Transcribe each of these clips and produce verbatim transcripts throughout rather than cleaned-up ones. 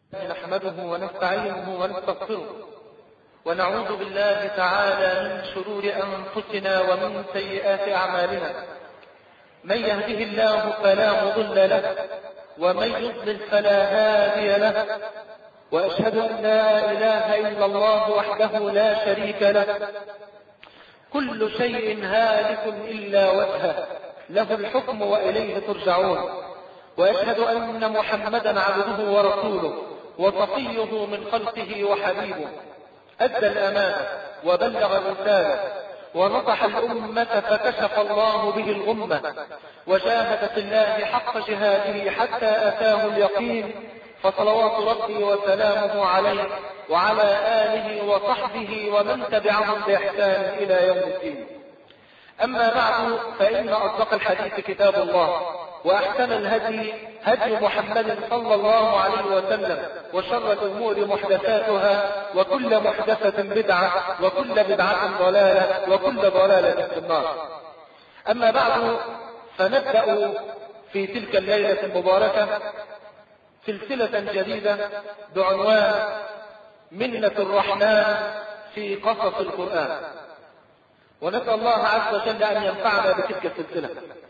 نحمده ونستعينه ونستغفره ونعوذ بالله تعالى من شرور أنفسنا ومن سيئات أعمالنا. من يهده الله فلا مضل له ومن يضلل فلا هادي له، وأشهد أن لا إله إلا الله وحده لا شريك له. كل شيء هالك إلا وجهه، له الحكم وإليه ترجعون. وأشهد أن محمدا عبده ورسوله وصفيه من خلقه وحبيبه، أدى الأمانة وبلغ الرسالة ونصح الأمة فكشف الله به الغمة، وجاهد في الله حق جهاده حتى أتاه اليقين. فصلوات ربي وسلامه عليه وعلى آله وصحبه ومن تبعهم بإحسان إلى يوم الدين. أما بعد، فإن أصدق الحديث كتاب الله، وأحسن الهدي هدي محمد صلى الله عليه وسلم، وشر الأمور محدثاتها، وكل محدثة بدعة، وكل بدعة ضلالة، وكل ضلالة في النار. أما بعد، فنبدأ في تلك الليلة المباركة سلسلة جديدة بعنوان منة الرحمن في قصص القرآن، ونسأل الله عز وجل أن ينفعنا بتلك السلسلة.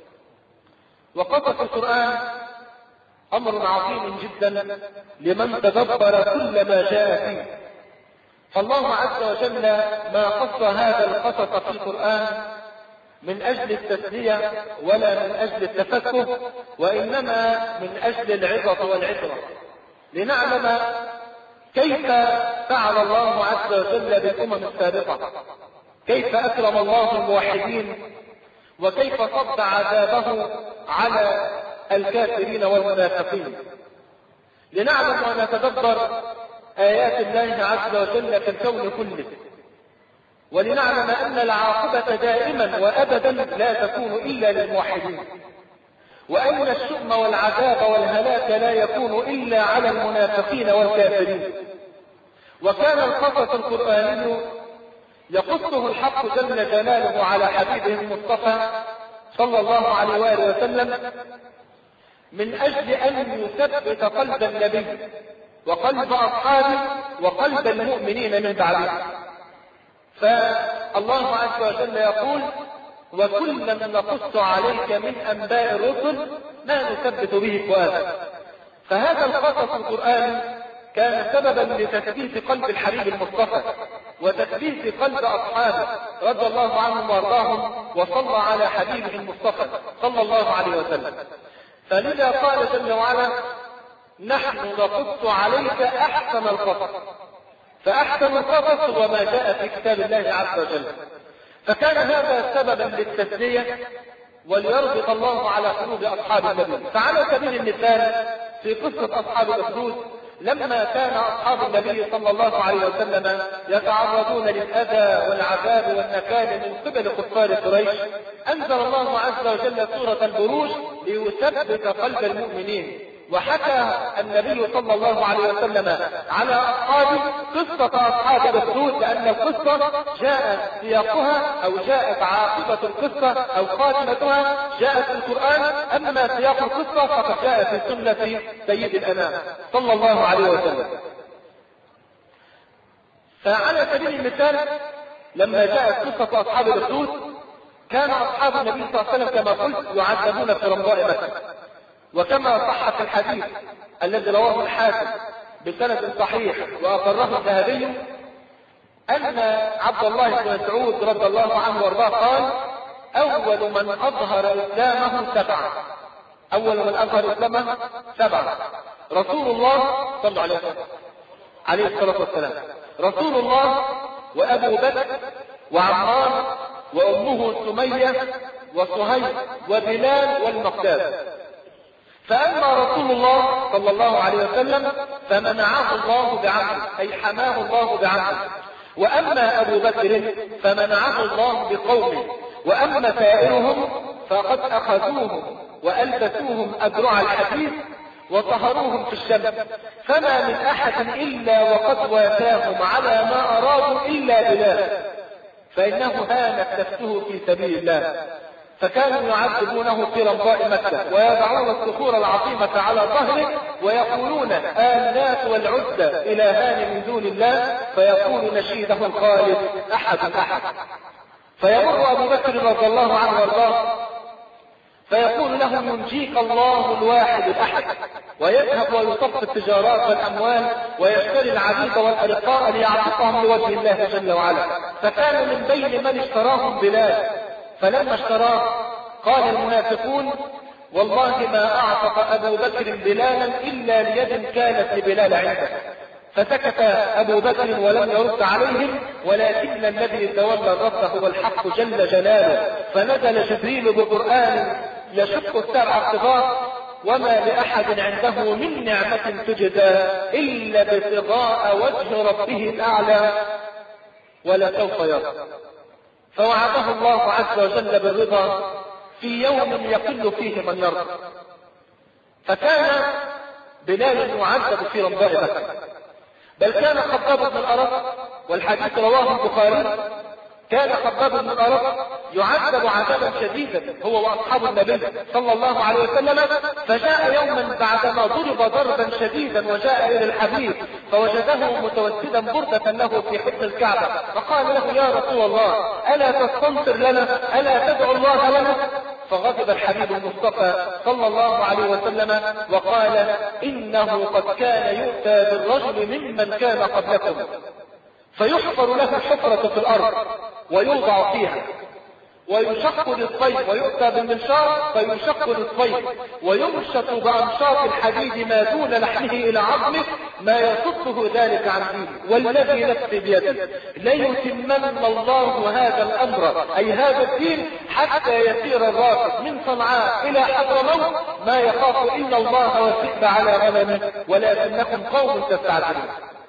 وقصص القرآن أمر عظيم جدا لمن تدبر كل ما جاء فيه. فالله عز وجل ما قص هذا القصص في القرآن من أجل التسلية ولا من أجل التفكه، وإنما من أجل العظة والعبرة، لنعلم كيف فعل الله عز وجل بالأمم السابقة، كيف أكرم الله الموحدين، وكيف صد عذابه على الكافرين والمنافقين. لنعلم ونتدبر آيات الله عز وجل في الكون كله، ولنعلم أن العاقبة دائما وأبدا لا تكون إلا للموحدين، وأن الشؤم والعذاب والهلاك لا يكون إلا على المنافقين والكافرين. وكان القصص القرآني يقصه الحق جل جلاله على حبيبه المصطفى صلى الله عليه وآله وسلم من أجل أن يثبت قلب النبي وقلب أصحابه وقلب المؤمنين من بعده. فالله عز وجل يقول: وكلا نقص عليك من أنباء الرسل ما نثبت به فؤادك. فهذا القصص القرآني كان سببا لتثبيت قلب الحبيب المصطفى وتثبيت قلب أصحابه رضي الله عنهم وارضاهم، وصلى على حبيبه المصطفى صلى الله عليه وسلم. فلذا قال جل وعلا: نحن نقص عليك أحسن القصص. فأحسن القصص هو ما جاء في كتاب الله عز وجل. فكان هذا سببا للتسلية وليربط الله على قلوب أصحاب النبي. فعلى سبيل المثال في قصة أصحاب الأخدود، لما كان أصحاب النبي صلى الله عليه وسلم يتعرضون للأذى والعذاب والنكال من قبل كفار قريش، أنزل الله عز وجل سورة البروج ليثبت قلب المؤمنين. وحكى النبي صلى الله عليه وسلم على أصحابه قصة أصحاب الأخدود، لأن القصة جاء سياقها أو جاءت عاقبة القصة أو خاتمتها جاءت في القرآن، أما سياق القصة فقد جاء في سنة سيد الأنام صلى الله عليه وسلم. فعلى سبيل المثال لما جاءت قصة أصحاب الأخدود، كان أصحاب النبي صلى الله عليه وسلم كما قلت يعذبون في رمضاء مكة. وكما صح في الحديث الذي رواه الحاكم بسند صحيح وأقره الذهبي أن عبد الله بن مسعود رضي الله عنه وارضاه قال: أول من أظهر إسلامه سبعة. أول من أظهر إسلامه سبعة: رسول الله صلى الله عليه وسلم عليه الصلاة والسلام، رسول الله وأبو بكر وعمار وأمه سمية وصهيب وبلال والمقداد. فأما رسول الله صلى الله عليه وسلم فمنعه الله بعمله، أي حماه الله بعمله. وأما أبو بكر فمنعه الله بقومه. وأما سائرهم فقد أخذوهم وألبسوهم أدرع الحديث وطهروهم في الشمس، فما من أحد إلا وقد وافاهم على ما أرادوا إلا بلال، فإنه هانت نفسه في سبيل الله. فكانوا يعذبونه في رمضاء مكة ويضعون الصخور العظيمة على ظهره ويقولون آلات والعزى إلهان من دون الله، فيقول نشيده الخالد أحد أحد. فيمر أبو بكر رضي الله عنه وارضاه فيقول له ينجيك الله الواحد الأحد، ويذهب ويصف التجارات والأموال ويشتري العبيد والأرقاء ليعتقهم لوجه الله جل وعلا. فكان من بين من اشتراهم بلال، فلما اشتراه قال المنافقون والله ما أعتق أبو بكر بلالا إلا ليد كانت لبلال عنده. فسكت أبو بكر ولم يرد عليهم، ولكن الذي تولى الرد هو الحق جل جلاله، فنزل جبريل بقرآن يشق السبع الطغاة وما لأحد عنده من نعمة تجزى إلا ابتغاء وجه ربه الأعلى ولسوف يرضى. فوعده الله عز وجل بالرضا في يوم يقل فيه من يرضى. فكان بلال يعذب في رمضاء مكة، بل كان خباب بن الأرط، والحديث رواه البخاري، كان خباب بن الأرط يعذب عذابا شديدا هو وأصحاب النبي صلى الله عليه وسلم. فجاء يوما بعدما ضرب ضربا شديدا وجاء إلى الحبيب فوجده متوسدا بردة له في حفظ الكعبة، فقال له يا رسول الله ألا تستنصر لنا، ألا تدعو الله لنا؟ فغضب الحبيب المصطفى صلى الله عليه وسلم وقال إنه قد كان يؤتى بالرجل ممن كان قبلكم فيحفر له حفرة في الأرض ويوضع فيها ويشق للصيد، ويؤتى بالمنشار فيشق للصيد ويمشط بأمشاط الحديد ما دون لحمه إلى عظمه ما يصده ذلك عن دينه، والذي نفسي بيده ليتمن الله هذا الأمر أي هذا الدين حتى يسير الراكب من صنعاء إلى حضرموت ما يخاف إلا الله والذئب على غنمه ولكنكم قوم تستعجلون.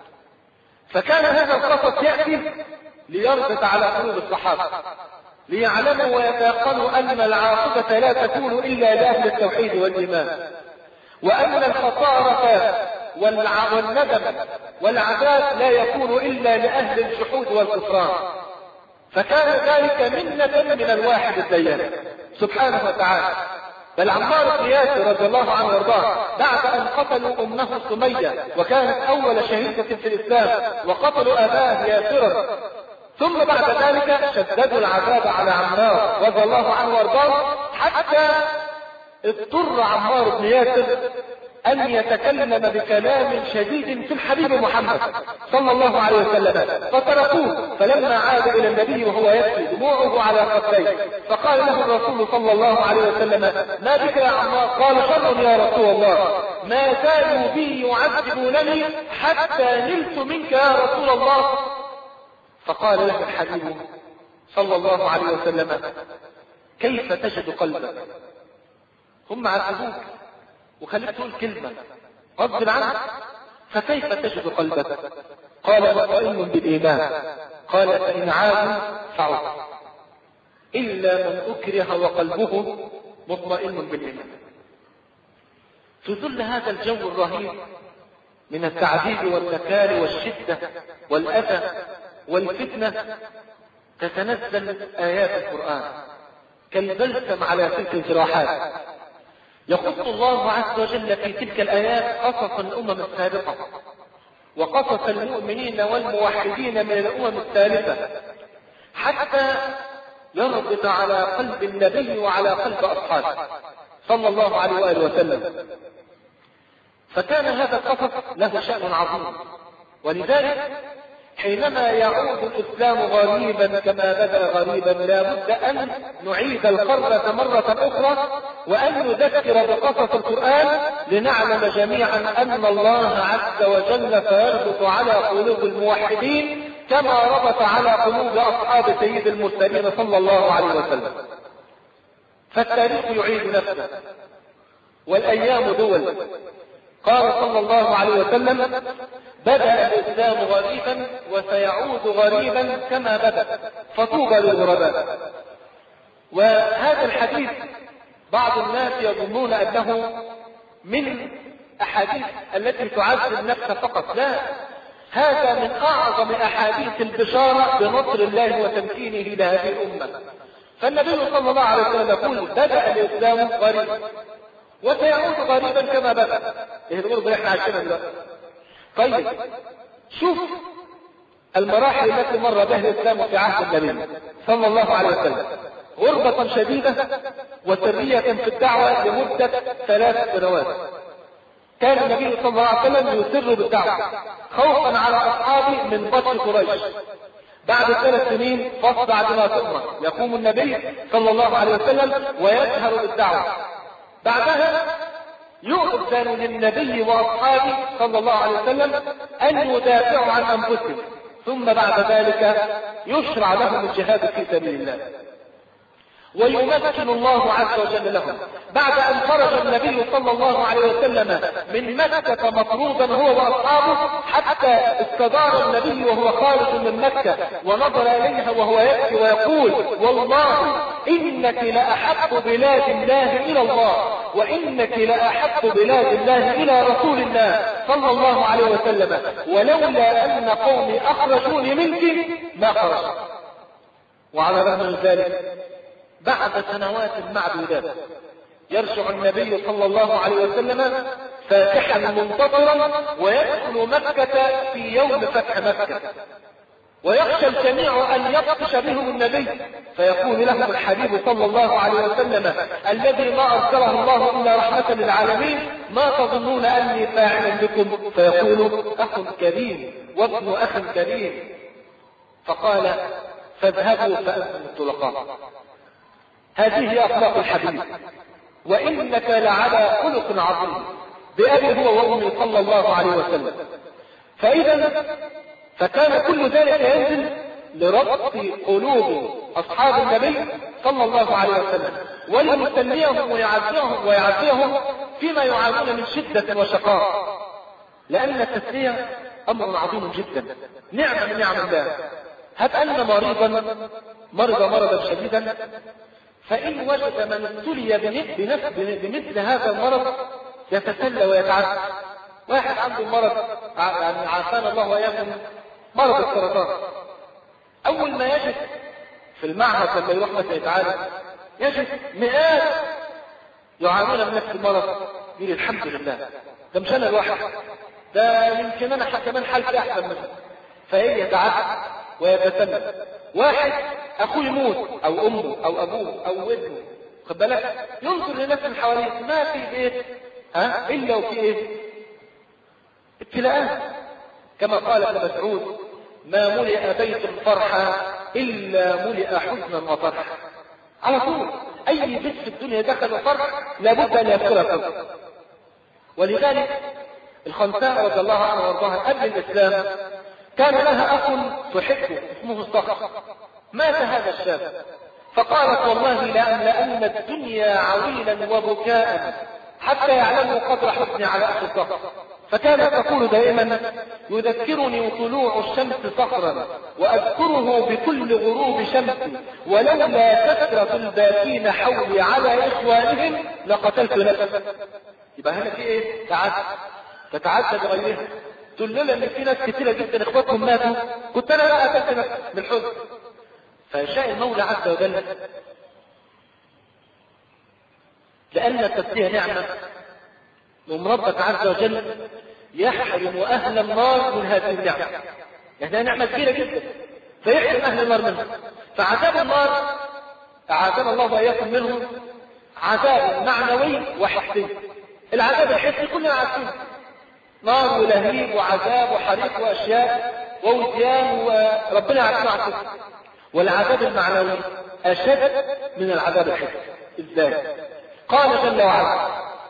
فكان هذا القصص يأتي ليربط على قلوب الصحابة ليعلموا ويتيقنوا أن العاقبة لا تكون إلا لأهل التوحيد والإيمان، وأن الخسارة والندم والعذاب لا يكون إلا لأهل الجحود والكفران. فكان ذلك منة من الواحد الديان سبحانه وتعالى. بل عمار بن ياسر رضي الله عنه وارضاه بعد أن قتلوا أمه سمية وكانت أول شهيدة في الإسلام وقتلوا أباه ياسرا، ثم بعد ذلك شددوا العذاب على عمار رضي الله عنه وارضاه حتى اضطر عمار بن ياسر أن يتكلم بكلام شديد في الحبيب محمد صلى الله عليه وسلم، فتركوه. فلما عاد إلى النبي وهو يبكي دموعه على خديه فقال له الرسول صلى الله عليه وسلم ما بك يا عمار؟ قال شر يا رسول الله، ما زالوا بي يعذبونني حتى نلت منك يا رسول الله. فقال له الحبيب صلى الله عليه وسلم كيف تجد قلبك؟ هم عذبوك وخليك تقول كلمة غضب عنك، فكيف تجد قلبك؟ قال مطمئن بالإيمان. قال فإن عادوا فعود إلا من أكره وقلبه مطمئن بالإيمان. في ظل هذا الجو الرهيب من التعذيب والنكال والشدة والأذى والفتنة تتنزل آيات القرآن كالبلسم على تلك الجراحات. يخص الله عز وجل في تلك الآيات قصص الأمم السابقة وقصص المؤمنين والموحدين من الأمم الثالثة حتى يربط على قلب النبي وعلى قلب أصحابه صلى الله عليه وآله وسلم. فكان هذا القصص له شأن عظيم، ولذلك حينما يعود الإسلام غريبا كما بدأ غريبا لا بد أن نعيد القرة مرة أخرى وأن نذكر بقصص القرآن لنعلم جميعا أن الله عز وجل سيربط على قلوب الموحدين كما ربط على قلوب أصحاب سيد المرسلين صلى الله عليه وسلم. فالتاريخ يعيد نفسه والأيام دول. قال صلى الله عليه وسلم بدأ الإسلام غريبا وسيعود غريبا كما بدأ فطوبى للغرباء. وهذا الحديث بعض الناس يظنون أنه من أحاديث التي تعزز النفس فقط، لا، هذا من أعظم أحاديث البشارة بنصر الله وتمكينه لهذه الأمة. فالنبي صلى الله عليه وسلم يقول بدأ الإسلام غريبا وسيعود غريبا كما بدأ. ايه الغربة اللي احنا عايشينها دلوقتي؟ طيب شوف المراحل التي مر بها الإسلام في عهد النبي صلى الله عليه وسلم، غربة شديدة وسرية في الدعوة لمدة ثلاث سنوات. كان النبي صلى الله عليه وسلم يسر بالدعوة خوفا على أصحابه من بطش قريش. بعد ثلاث سنين فاصدع بما تؤمر، يقوم النبي صلى الله عليه وسلم ويجهر بالدعوة. بعدها يؤذن للنبي وأصحابه صلى الله عليه وسلم أن يدافعوا عن أنفسهم، ثم بعد ذلك يشرع لهم الجهاد في سبيل الله ويمكن الله عز وجل لهم. بعد أن خرج النبي صلى الله عليه وسلم من مكة مطرودا هو وأصحابه، حتى استدار النبي وهو خارج من مكة ونظر إليها وهو يبكي ويقول والله إنك لأحب بلاد الله إلى الله، وإنك لأحب بلاد الله إلى رسول الله صلى الله عليه وسلم، ولولا أن قومي أخرجوني منك ما خرجت. وعلى رغم من ذلك بعد سنوات معدودات يرجع النبي صلى الله عليه وسلم فاتحا منتصرا ويدخل مكة في يوم فتح مكة، ويخشى الجميع أن يبطش بهم النبي، فيقول لهم الحبيب صلى الله عليه وسلم الذي ما أرسله الله إلا رحمة للعالمين ما تظنون أني فاعل بكم؟ فيقول أخ كريم وابن أخ كريم. فقال فاذهبوا فأنتم الطلقاء. هذه هي أخلاق الحبيب، وإنك لعلى خلق عظيم بأبي هو وأمي صلى الله عليه وسلم. فإذا فكان كل ذلك ينزل لربط قلوب أصحاب النبي صلى الله عليه وسلم وليسليهم ويعزيهم ويعزيهم فيما يعانون من شدة وشقاء، لأن التسلية أمر عظيم جدا، نعمة من نعم الله. هب أن مريضا مرض مرضا شديدا، فإن وجد من ابتلي بمثل هذا المرض يتسلى ويتعزى. واحد عنده مرض يعني عافانا الله وإياكم مرض السرطان، أول ما يجد في المعهد لما يروح مثلا يتعالج يجد مئات يعانون من نفس المرض، يقول الحمد لله ده مش أنا الواحد، ده يمكن أنا كمان حالتي أحسن منه، فإيه يتعزى ويتسلى. واحد أخوه يموت أو أمه أو أبوه أو ابنه، خد بالك، ينظر لنفس اللي حواليه ما في بيت ها إلا وفي إيه؟ ابتلاءات. كما قال ابن مسعود ما ملئ بيت فرحا إلا ملئ حزنا وفرحا. على طول أي بيت في الدنيا دخل فرح لابد أن يدخل فرح. ولذلك الخنساء رضي الله عنها وارضاها قبل الإسلام كان لها أخ تحبه اسمه الصخر. مات هذا الشاب فقالت والله لأملأن الدنيا عويلا وبكاء حتى يعلموا قدر حزني على أخي الصخر. فكانت تقول دائما يذكرني طلوع الشمس صخرا وأذكره بكل غروب شمس، ولولا كثرة الباكين حولي على إخوانهم لقتلت نفسي. يبقى هنا في إيه؟ تعدد تتعدى بغيرها. تقول لنا ان في ناس كثيرة جدا اخواتهم ماتوا، كنت انا لا قتلت نفسي بالحزن. فيشاء المولى عز وجل لأن التسلية نعمة، ومن ربك عز وجل يحرم أهل النار من هذه النعمة. يعني نعمة كبيرة جدا فيحرم أهل النار منها. فعذاب النار أعاذنا الله وإياكم منه عذاب معنوي وحسي. العذاب الحسي كلنا عارفينه، نار ولهيب وعذاب وحريق وأشياء ووديان وربنا عارفينه عارفينه. والعذاب المعنوي أشد من العذاب الحسي. إزاي؟ قال جل وعلا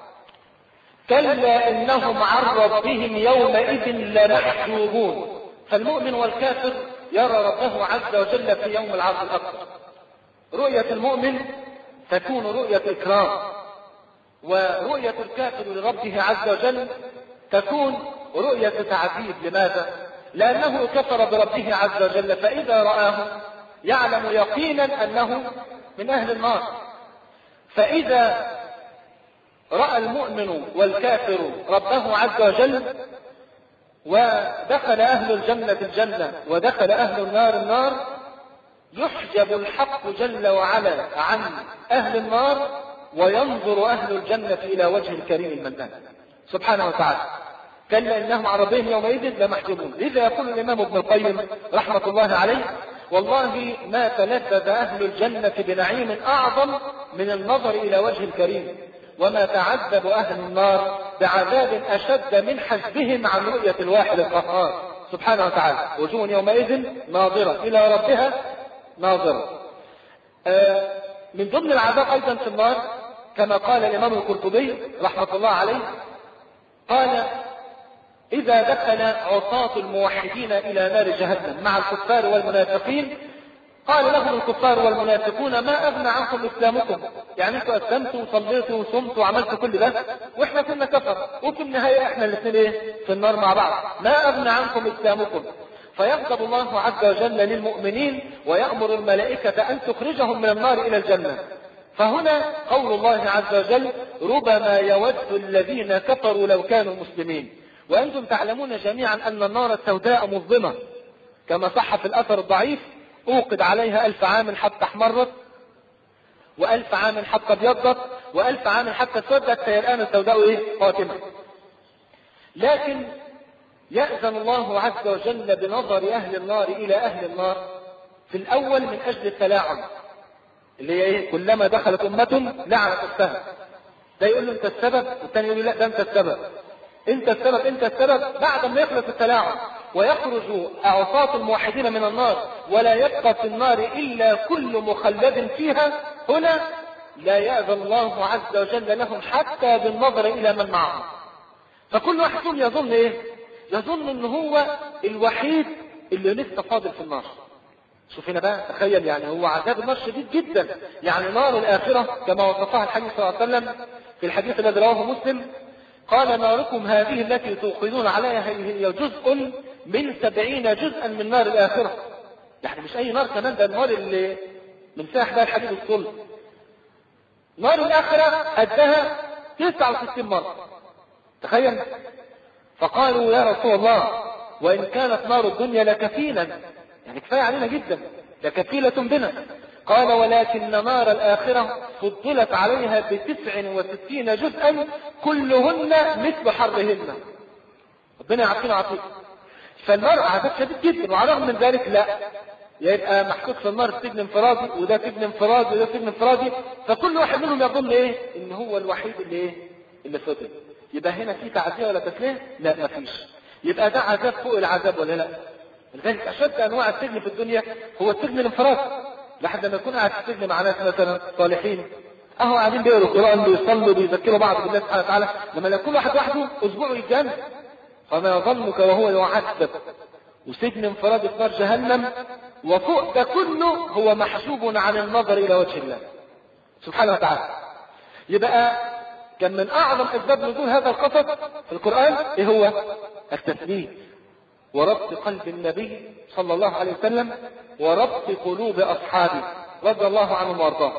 كلا إنهم عن ربهم يومئذ لمحجوبون. فالمؤمن والكافر يرى ربه عز وجل في يوم العرض الأكبر. رؤية المؤمن تكون رؤية إكرام، ورؤية الكافر لربه عز وجل تكون رؤية تعذيب. لماذا؟ لأنه كفر بربه عز وجل، فإذا رآه يعلم يقينا أنه من أهل النار. فإذا رأى المؤمن والكافر ربه عز وجل ودخل أهل الجنة الجنة ودخل أهل النار النار، يحجب الحق جل وعلا عن أهل النار وينظر أهل الجنة إلى وجه الكريم المنان سبحانه وتعالى. كلا إنهم عن ربهم يومئذ لمحجوبون. لذا يقول الإمام ابن القيم رحمة الله عليه: والله ما تلذذ أهل الجنة بنعيم أعظم من النظر إلى وجه الكريم، وما تعذب أهل النار بعذاب أشد من حجبهم عن رؤية الواحد القهار سبحانه وتعالى. وجوه يومئذ ناظرة إلى ربها ناظرة. آه من ضمن العذاب أيضا في النار كما قال الإمام القرطبي رحمة الله عليه، قال: إذا دخل عصاة الموحدين إلى نار جهنم مع الكفار والمنافقين، قال لهم الكفار والمنافقون: ما أغنى عنكم إسلامكم؟ يعني أنتوا أسلمتوا وصليتوا وصمتوا وعملتوا كل ده وإحنا كنا كفر، وفي النهاية إحنا الاثنين إيه؟ في النار مع بعض. ما أغنى عنكم إسلامكم؟ فيغضب الله عز وجل للمؤمنين ويأمر الملائكة أن تخرجهم من النار إلى الجنة. فهنا قول الله عز وجل: ربما يود الذين كفروا لو كانوا مسلمين. وأنتم تعلمون جميعا أن النار السوداء مظلمة كما صح في الأثر الضعيف: أوقد عليها ألف عام حتى احمرت، وألف عام حتى ابيضت، وألف عام حتى اسودت، فهي الآن السوداء إيه؟ قاتمة. لكن يأذن الله عز وجل بنظر أهل النار إلى أهل النار في الأول من أجل التلاعب، اللي هي إيه؟ كلما دخلت أمة لعنت أختها. ده يقول له أنت السبب، والثاني يقول له لا ده أنت السبب، أنت السبب أنت السبب. بعد ما يخلص التلاعب ويخرج عصاة الموحدين من النار ولا يبقى في النار إلا كل مخلد فيها، هنا لا يأذن الله عز وجل لهم حتى بالنظر إلى من معهم. فكل واحد فيهم يظن إيه؟ يظن أنه هو الوحيد اللي لسه فاضل في النار. شوف هنا بقى، تخيل يعني هو عذاب النار شديد جدا. يعني نار الآخرة كما وصفها الحديث صلى الله عليه وسلم في الحديث الذي رواه مسلم، قال: ناركم هذه التي توقدون عليها هي جزء من سبعين جزءا من نار الآخرة. يعني مش أي نار كمان، ده النار اللي من ساح بها الحديد الصلب. نار الآخرة قدها تسعة وستين مرة. تخيل. فقالوا: يا رسول الله، وإن كانت نار الدنيا لكفيلا، يعني كفاية علينا جدا، لكفيلة بنا. قال: ولكن نار الآخرة فضلت عليها بتسع وستين جزءا كلهن مثل حرهن. ربنا يعافينا ويعافيكم. فالنار عذاب شديد جدا، وعلى الرغم من ذلك لا يبقى محطوط في النار سجن انفرادي، وده سجن انفرادي، وده سجن انفرادي، فكل واحد منهم يظن ايه؟ ان هو الوحيد اللي ايه؟ اللي فضل. يبقى هنا في تعزية ولا تسليه؟ لا مفيش. يبقى ده عذاب فوق العذاب ولا لا؟ لذلك اشد انواع السجن في الدنيا هو السجن الانفرادي. لحد لما يكون قاعد في السجن مع ناس مثلا صالحين، اهو قاعدين بيقروا القران، بيصلوا، بيذكروا بعض بالله سبحانه وتعالى، لما لو كل واحد وحده اسبوع يتجنن، فما ظنك وهو يعذب وسجن انفرادي في نار جهنم، وفوق ده كله هو محجوب عن النظر الى وجه الله سبحانه وتعالى. يبقى كان من اعظم اسباب نزول هذا القصص في القران ايه هو؟ التثبيت وربط قلب النبي صلى الله عليه وسلم وربط قلوب اصحابه رضي الله عنهم وارضاهم.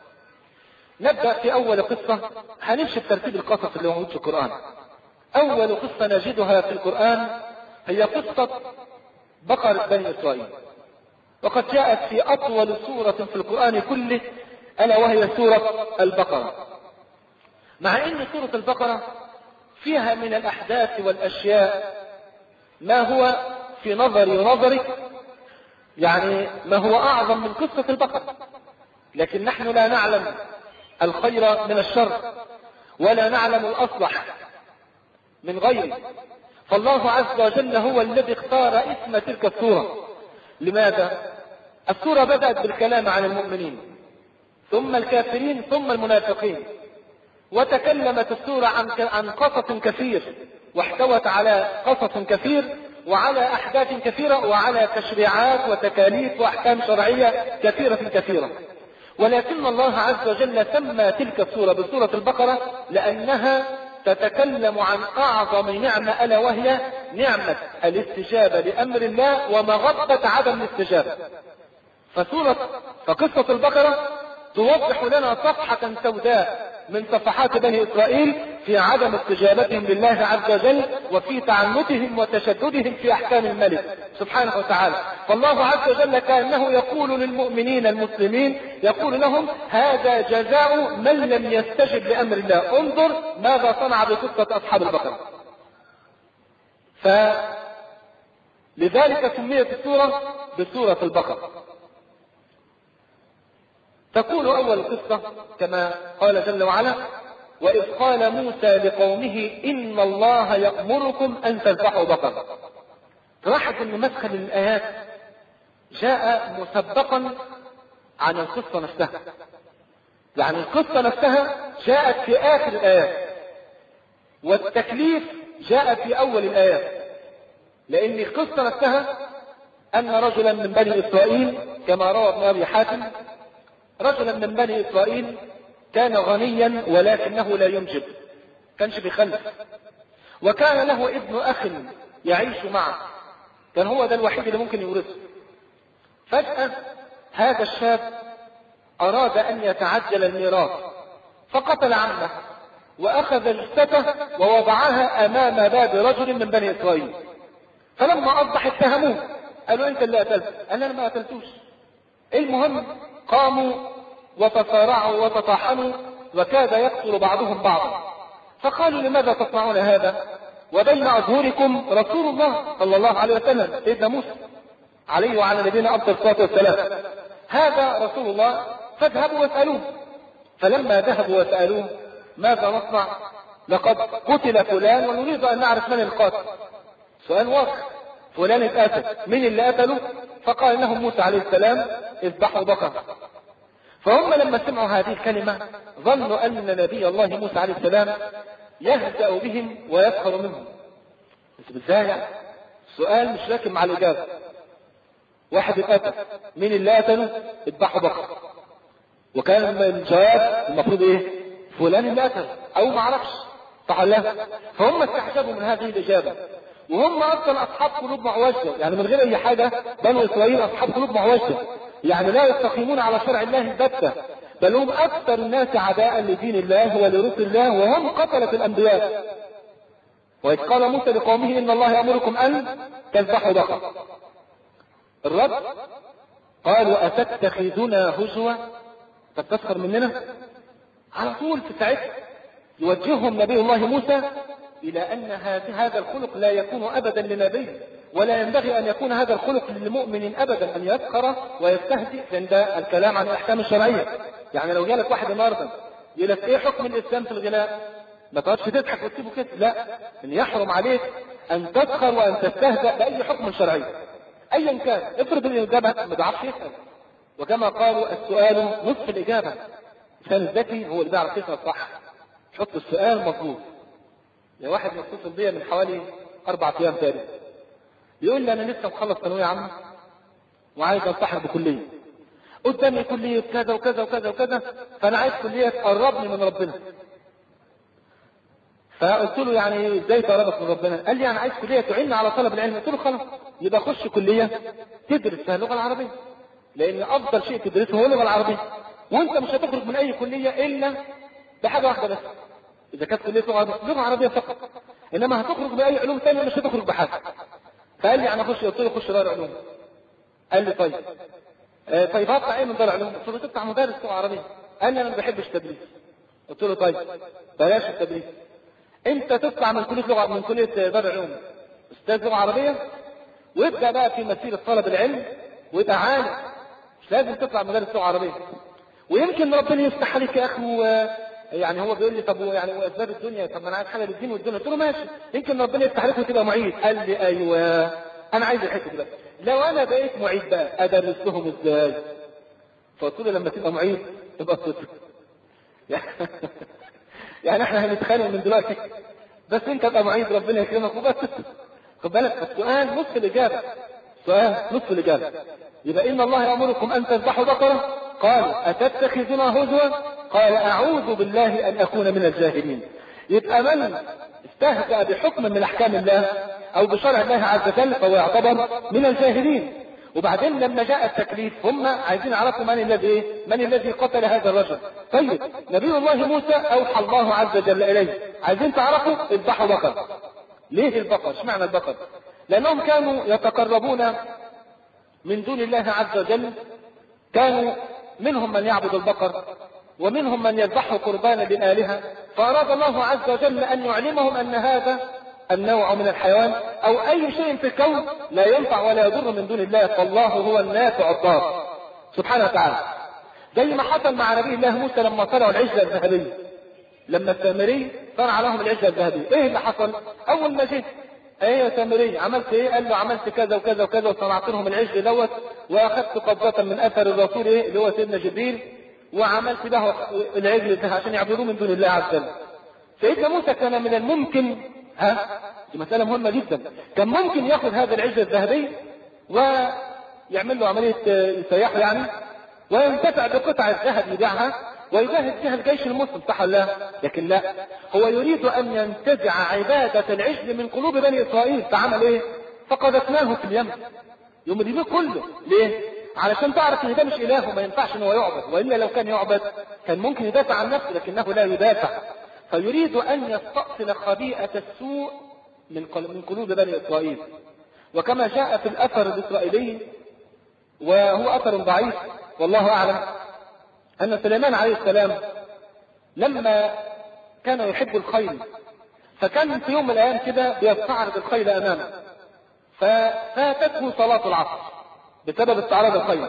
نبدا في اول قصه، هنمشي بترتيب القصص اللي موجود في القران. اول قصه نجدها في القران هي قصه بقره بني اسرائيل، وقد جاءت في اطول سوره في القران كله، الا وهي سوره البقره. مع ان سوره البقره فيها من الاحداث والاشياء ما هو في نظري ونظرك يعني ما هو اعظم من قصه البقره، لكن نحن لا نعلم الخير من الشر ولا نعلم الاصلح من غيره. فالله عز وجل هو الذي اختار اسم تلك السوره. لماذا؟ السوره بدات بالكلام عن المؤمنين ثم الكافرين ثم المنافقين، وتكلمت السوره عن عن قصص كثير، واحتوت على قصص كثير وعلى احداث كثيره وعلى تشريعات وتكاليف واحكام شرعيه كثيره كثيره. ولكن الله عز وجل سمى تلك السوره بسوره البقره لانها تتكلم عن اعظم نعمه، الا وهي نعمه الاستجابه لامر الله ومغبه عدم الاستجابه. فسوره فقصه البقره توضح لنا صفحه سوداء من صفحات بني اسرائيل في عدم استجابتهم لله عز وجل وفي تعنتهم وتشددهم في أحكام الملك سبحانه وتعالى. فالله عز وجل كأنه يقول للمؤمنين المسلمين، يقول لهم هذا جزاء من لم يستجب لأمر الله. انظر ماذا صنع بقصة أصحاب البقرة. فلذلك سميت السورة بسورة البقرة. تقول أول قصة كما قال جل وعلا: وإذ قال موسى لقومه إن الله يأمركم أن تذبحوا بقرة. تلاحظ أن مدخل الآيات جاء مسبقا عن القصة نفسها، يعني القصة نفسها جاءت في آخر الآيات، والتكليف جاء في أول الآيات. لأن القصة نفسها أن رجلا من بني إسرائيل كما روى ابن أبي حاتم، رجلا من بني إسرائيل كان غنيا ولكنه لا ينجب، كانش بيخلف، وكان له ابن أخ يعيش معه، كان هو ده الوحيد اللي ممكن يورثه. فجأة هذا الشاب أراد أن يتعجل الميراث، فقتل عمه وأخذ جثته ووضعها أمام باب رجل من بني إسرائيل. فلما أصبح اتهموه، قالوا أنت اللي قتلت. قال أنا ما قتلتوش. المهم قاموا وتصارعوا وتطاحنوا وكاد يقتل بعضهم بعضا. فقالوا لماذا تصنعون هذا وبين أظهركم رسول الله صلى الله عليه وسلم سيدنا موسى عليه وعلى نبينا أفضل الصلاة والسلام، هذا رسول الله، فاذهبوا واسألوه. فلما ذهبوا وسألوه ماذا نصنع؟ لقد قتل فلان ونريد أن نعرف من القاتل. سؤال واضح، فلان اتقتل، من اللي قتله؟ فقال لهم موسى عليه السلام اذبحوا بقرة. فهم لما سمعوا هذه الكلمة ظنوا أن نبي الله موسى عليه السلام يهزأ بهم ويسخر منهم. بس بالذات سؤال مش راكب مع الإجابة. واحد اتقتل، من اللي قتله؟ اذبحوا بقرة. وكان الجواب المفروض ايه؟ فلان اللي قتله او ما عرفش، صح ولا لا؟ فهم استعجبوا من هذه الإجابة، وهم اصلا اصحاب قلوب معوجة، يعني من غير اي حاجة بنو اسرائيل اصحاب قلوب معوجة، يعني لا يستقيمون على شرع الله البتة، بل هم اكثر الناس عداء لدين الله ولرسل الله، وهم قتلة الانبياء. وإذ قال موسى لقومه ان الله يأمركم ان تذبحوا بقرة. الرد قالوا اتتخذنا هزوا، تتسخر مننا؟ على طول في ساعتها يوجههم نبي الله موسى إلى أن هذا الخلق لا يكون أبدا لنبي، ولا ينبغي أن يكون هذا الخلق للمؤمن أبدا، أن يسخر ويستهزئ عند الكلام عن الأحكام الشرعية. يعني لو جالك واحد النهارده يقول لك إيه حكم الإسلام في الغناء، ما تقعدش تضحك وتسيبه كده، لا، إن يحرم عليك أن تسخر وأن تستهزأ بأي حكم شرعي أيا كان. افرض الإجابة ما تعرفش يسأل، وكما قالوا السؤال نصف الإجابة. الإنسان الذكي هو اللي بيعرف يسأل صح، حط السؤال مظبوط. يا واحد متصل بيا من حوالي أربع أيام تقريبا يقول لي أنا لسه مخلص ثانوية عامة وعايز ألتحق بكلية، قدامي كلية كذا وكذا وكذا وكذا، فأنا عايز كلية تقربني من ربنا. فقلت له يعني ازاي تقربك من ربنا؟ قال لي أنا عايز كلية تعيني على طلب العلم. قلت له خلاص يبقى خش كلية تدرس فيها اللغة العربية، لأن أفضل شيء تدرسه هو اللغة العربية، وأنت مش هتخرج من أي كلية إلا بحاجة واحدة بس، إذا كانت كلية لغة عربية فقط، إنما هتخرج بأي علوم ثانية مش هتخرج بحاجة. فقال لي أنا أخش، قلت له خش دار علوم. قال لي طيب آه طيب هطلع إيه من دار علوم؟ قلت له تطلع مدرس لغة عربية. قال لي أنا ما بحبش التدريس. قلت له طيب بلاش التدريس، أنت تطلع من كلية لغة، من كلية دار علوم أستاذ لغة عربية، وابدأ بقى في مسيرة طلب العلم ويبقى عالم، مش لازم تطلع مدرس لغة عربية، ويمكن ربنا يفتح عليك يا أخي. يعني هو بيقول لي طب يعني واسباب الدنيا، طب ما انا عايز حاجه للدين والدنيا. قلت له ماشي، يمكن ربنا يفتح عليك وتبقى معيد. قال لي ايوه انا عايز الحته دي، لو انا بقيت معيد بقى ادرس لهم ازاي؟ فقلت له لما تبقى معيد تبقى صفر. يعني احنا هنتخانق من دلوقتي، بس انت تبقى معيد ربنا يكرمك وبس. خد بالك السؤال نصف الاجابه، سؤال نصف الاجابه. يبقى ان الله يامركم ان تذبحوا بقره، قال اتتخذنا هزوا، قال اعوذ بالله ان اكون من الجاهلين. يبقى من استهزأ بحكم من احكام الله او بشرع الله عز وجل فهو يعتبر من الجاهلين. وبعدين لما جاء التكليف هم عايزين يعرفوا من الذي من الذي قتل هذا الرجل. طيب نبي الله موسى اوحى الله عز وجل اليه، عايزين تعرفوا اذبحوا بقر. ليه البقر؟ اشمعنى البقر؟ لانهم كانوا يتقربون من دون الله عز وجل، كانوا منهم من يعبد البقر ومنهم من يذبح قربانا للآلهة، فأراد الله عز وجل أن يعلمهم أن هذا النوع من الحيوان أو أي شيء في الكون لا ينفع ولا يضر من دون الله، فالله هو النافع الضار سبحانه وتعالى. زي ما حصل مع نبي الله موسى لما طلعوا العجلة الذهبية، لما السامري صنع لهم العجلة الذهبية، ايه اللي حصل؟ اول ما جه ايه يا سامري عملت ايه؟ قال له عملت كذا وكذا وكذا وصنعت لهم العجل دوت واخذت قبضة من اثر الرسول ايه اللي هو سيدنا جبريل وعملت له العجل ده عشان يعبدوه من دون الله عز وجل. سيدنا موسى كان من الممكن، ها دي مسألة مهمة جدا، كان ممكن ياخذ هذا العجل الذهبي ويعمل له عملية يسيحه يعني وينتفع بقطع الذهب يبيعها ويجاهد فيها الجيش المسلم، صح ولا لا؟ لكن لا، هو يريد ان ينتزع عبادة العجل من قلوب بني اسرائيل، فعمل ايه؟ فقذفناه في اليم. يوم اليمين كله ليه؟ علشان تعرف ان ده مش اله وما ينفعش ان هو يعبد، والا لو كان يعبد كان ممكن يدافع عن نفسه، لكنه لا يدافع. فيريد ان يستأصل خبيئة السوء من من قلوب بني اسرائيل. وكما جاء في الاثر الاسرائيلي وهو اثر ضعيف والله اعلم، ان سليمان عليه السلام لما كان يحب الخيل فكان في يوم من الايام كده بيستعرض الخيل امامه، ففاتته صلاة العصر بسبب استعراض الخيل،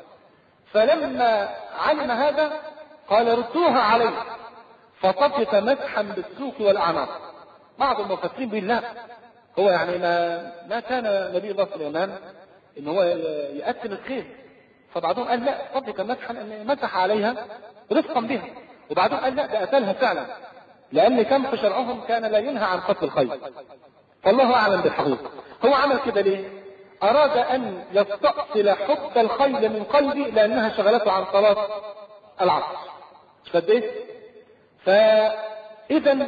فلما علم هذا قال ردوها عليه، فطفق مسحا بالسوق والاعناق. بعض المفسرين بيقول لا، هو يعني ما ما كان نبي الله سليمان ان هو يقتل الخيل، فبعضهم قال لا طبق مسحا ان مسح عليها رفقا بها، وبعضهم قال لا ده قتلها فعلا، لان كان في شرعهم كان لا ينهى عن قتل الخيل. فالله اعلم بالحقيقه. هو عمل كده ليه؟ اراد ان يستأصل حب الخيل من قلبي لانها شغلته عن صلاة العصر. قد ايه؟ فاذا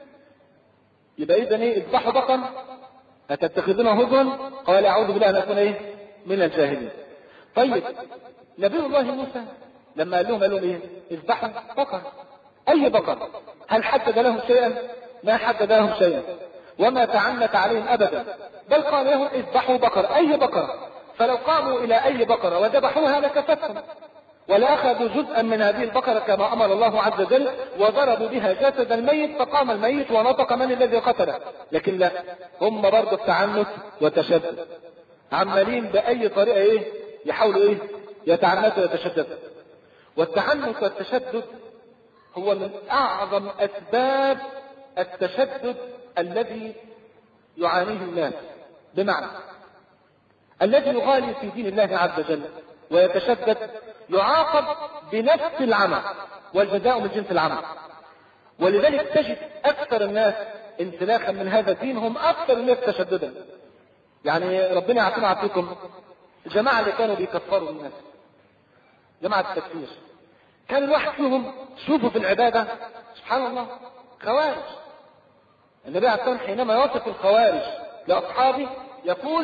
يبقى اذا ايه؟ اذبحوا بقر اتتخذونه هزوا؟ قال اعوذ بالله ان اكون ايه؟ من الجاهلين. طيب نبي الله موسى لما قال لهم قال لهم ايه؟ اذبحوا بقر. اي بقر؟ هل حدد لهم شيئا؟ ما حدد لهم شيئا وما تعنت عليهم ابدا، بل قال لهم اذبحوا بقر. اي بقر؟ فلو قاموا الى اي بقرة وذبحوها لكفتهم، ولاخذوا جزءا من هذه البقرة كما امر الله عز وجل وضربوا بها جسد الميت فقام الميت ونطق من الذي قتله. لكن لا، هم برضه التعنت والتشدد، عمالين باي طريقة ايه؟ يحاولوا ايه؟ يتعنتوا ويتشددوا. والتعنت والتشدد هو من اعظم اسباب التشدد الذي يعانيه الناس، بمعنى الذي يغالي في دين الله عز وجل ويتشدد يعاقب بنفس العمل والجزاء من جنس العمل. ولذلك تجد اكثر الناس انسلاخا من هذا الدين هم اكثر الناس تشددا. يعني ربنا يعطينا عطيكم الجماعة اللي كانوا بيكفروا الناس، جماعة التكفير، كان الواحد فيهم شوفوا في العبادة سبحان الله خوارج. النبي عليه الصلاة والسلام حينما يوصف الخوارج لأصحابه يقول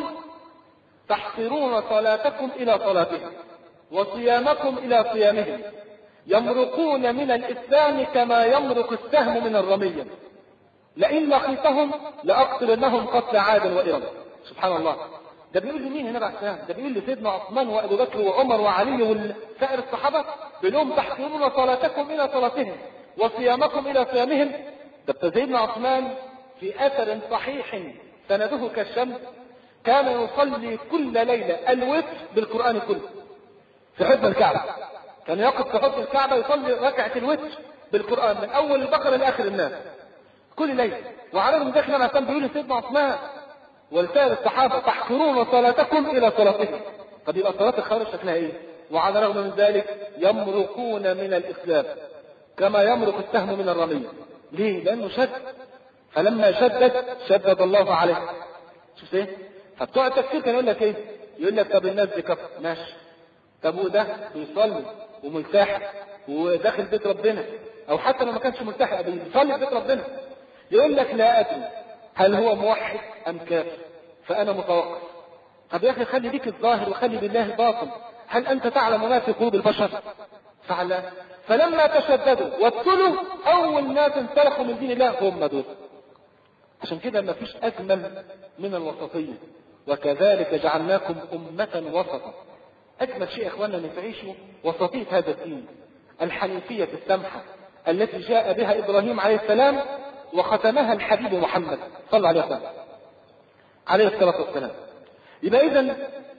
تحقرون صلاتكم إلى صلاتهم وصيامكم إلى صيامهم، يمرقون من الإسلام كما يمرق السهم من الرمية، لئن لقيتهم لأقتلنهم قتل عاد وإرم. سبحان الله. ده بيقول لمين هنا بعد السلام؟ ده بيقول لسيدنا عثمان وأبو بكر وعمر وعلي وسائر الصحابة، بيقول لهم تحقرون صلاتكم إلى صلاتهم وصيامكم إلى صيامهم. ده سيدنا عثمان في أثر صحيح سنده كالشمس كان يصلي كل ليلة الوتر بالقرآن كله في حضن الكعبة، كان يقف في حضن الكعبة يصلي ركعة الوتر بالقرآن من أول البقرة لآخر الناس كل ليلة. وعلى من ذلك لما كان بيقول لسيدنا عثمان ولسائر الصحابة تحقرون صلاتكم إلى صلاتهم. طب يبقى صلاة الخوارج شكلها إيه؟ وعلى الرغم من ذلك يمرقون من الإسلام كما يمرق السهم من الرمية. ليه؟ لأنه شد، فلما شدد شدد الله عليه. شفت ايه؟ فبتوع التفسير كان يقول لك ايه؟ يقول لك طب الناس دي كفر ماشي، طب وده بيصلي وملتحي وداخل بيت ربنا، او حتى لو ما كانش ملتحي بيصلي في بيت ربنا، يقول لك لا ادري هل هو موحد ام كافر، فانا متوقف. طب يا أخي خلي ليك الظاهر وخلي لله الباطن، هل أنت تعلم ما في قلوب البشر؟ فعلا. فلما تشددوا وابتلوا أول ناس انسلخوا من دين الله هم دول. عشان كده ما فيش أجمل من الوسطية، وكذلك جعلناكم أمة وسطا. أجمل شيء يا إخواننا أن تعيشوا وسطية هذا الدين، الحنيفية السمحة التي جاء بها إبراهيم عليه السلام وختمها الحبيب محمد صلى الله عليه وسلم عليه الصلاة والسلام. يبقى إذن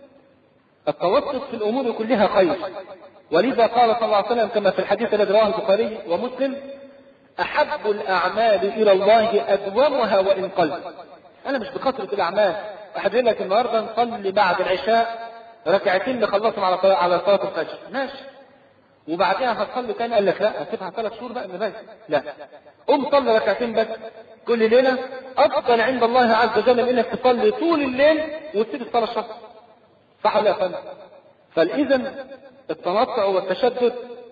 التوسط في الأمور كلها خير، ولذا قال صلى الله عليه وسلم كما في الحديث الذي رواه البخاري ومسلم: أحب الأعمال إلى الله أدومها وإن قل. أنا مش بكثرة الأعمال، أحد يقول لك النهارده نصلي بعد العشاء ركعتين نخلصهم على على صلاة الفجر، ماشي، وبعدها هتصلي تاني، قال لك لا هسيبها ثلاث شهور بقى من لا، قوم صلي ركعتين بس كل ليلة، أفضل عند الله عز وجل من إنك تصلي طول الليل وتسيب الصلاة الشهر. صح ولا يا فندم؟ فالإذن التنطع والتشدد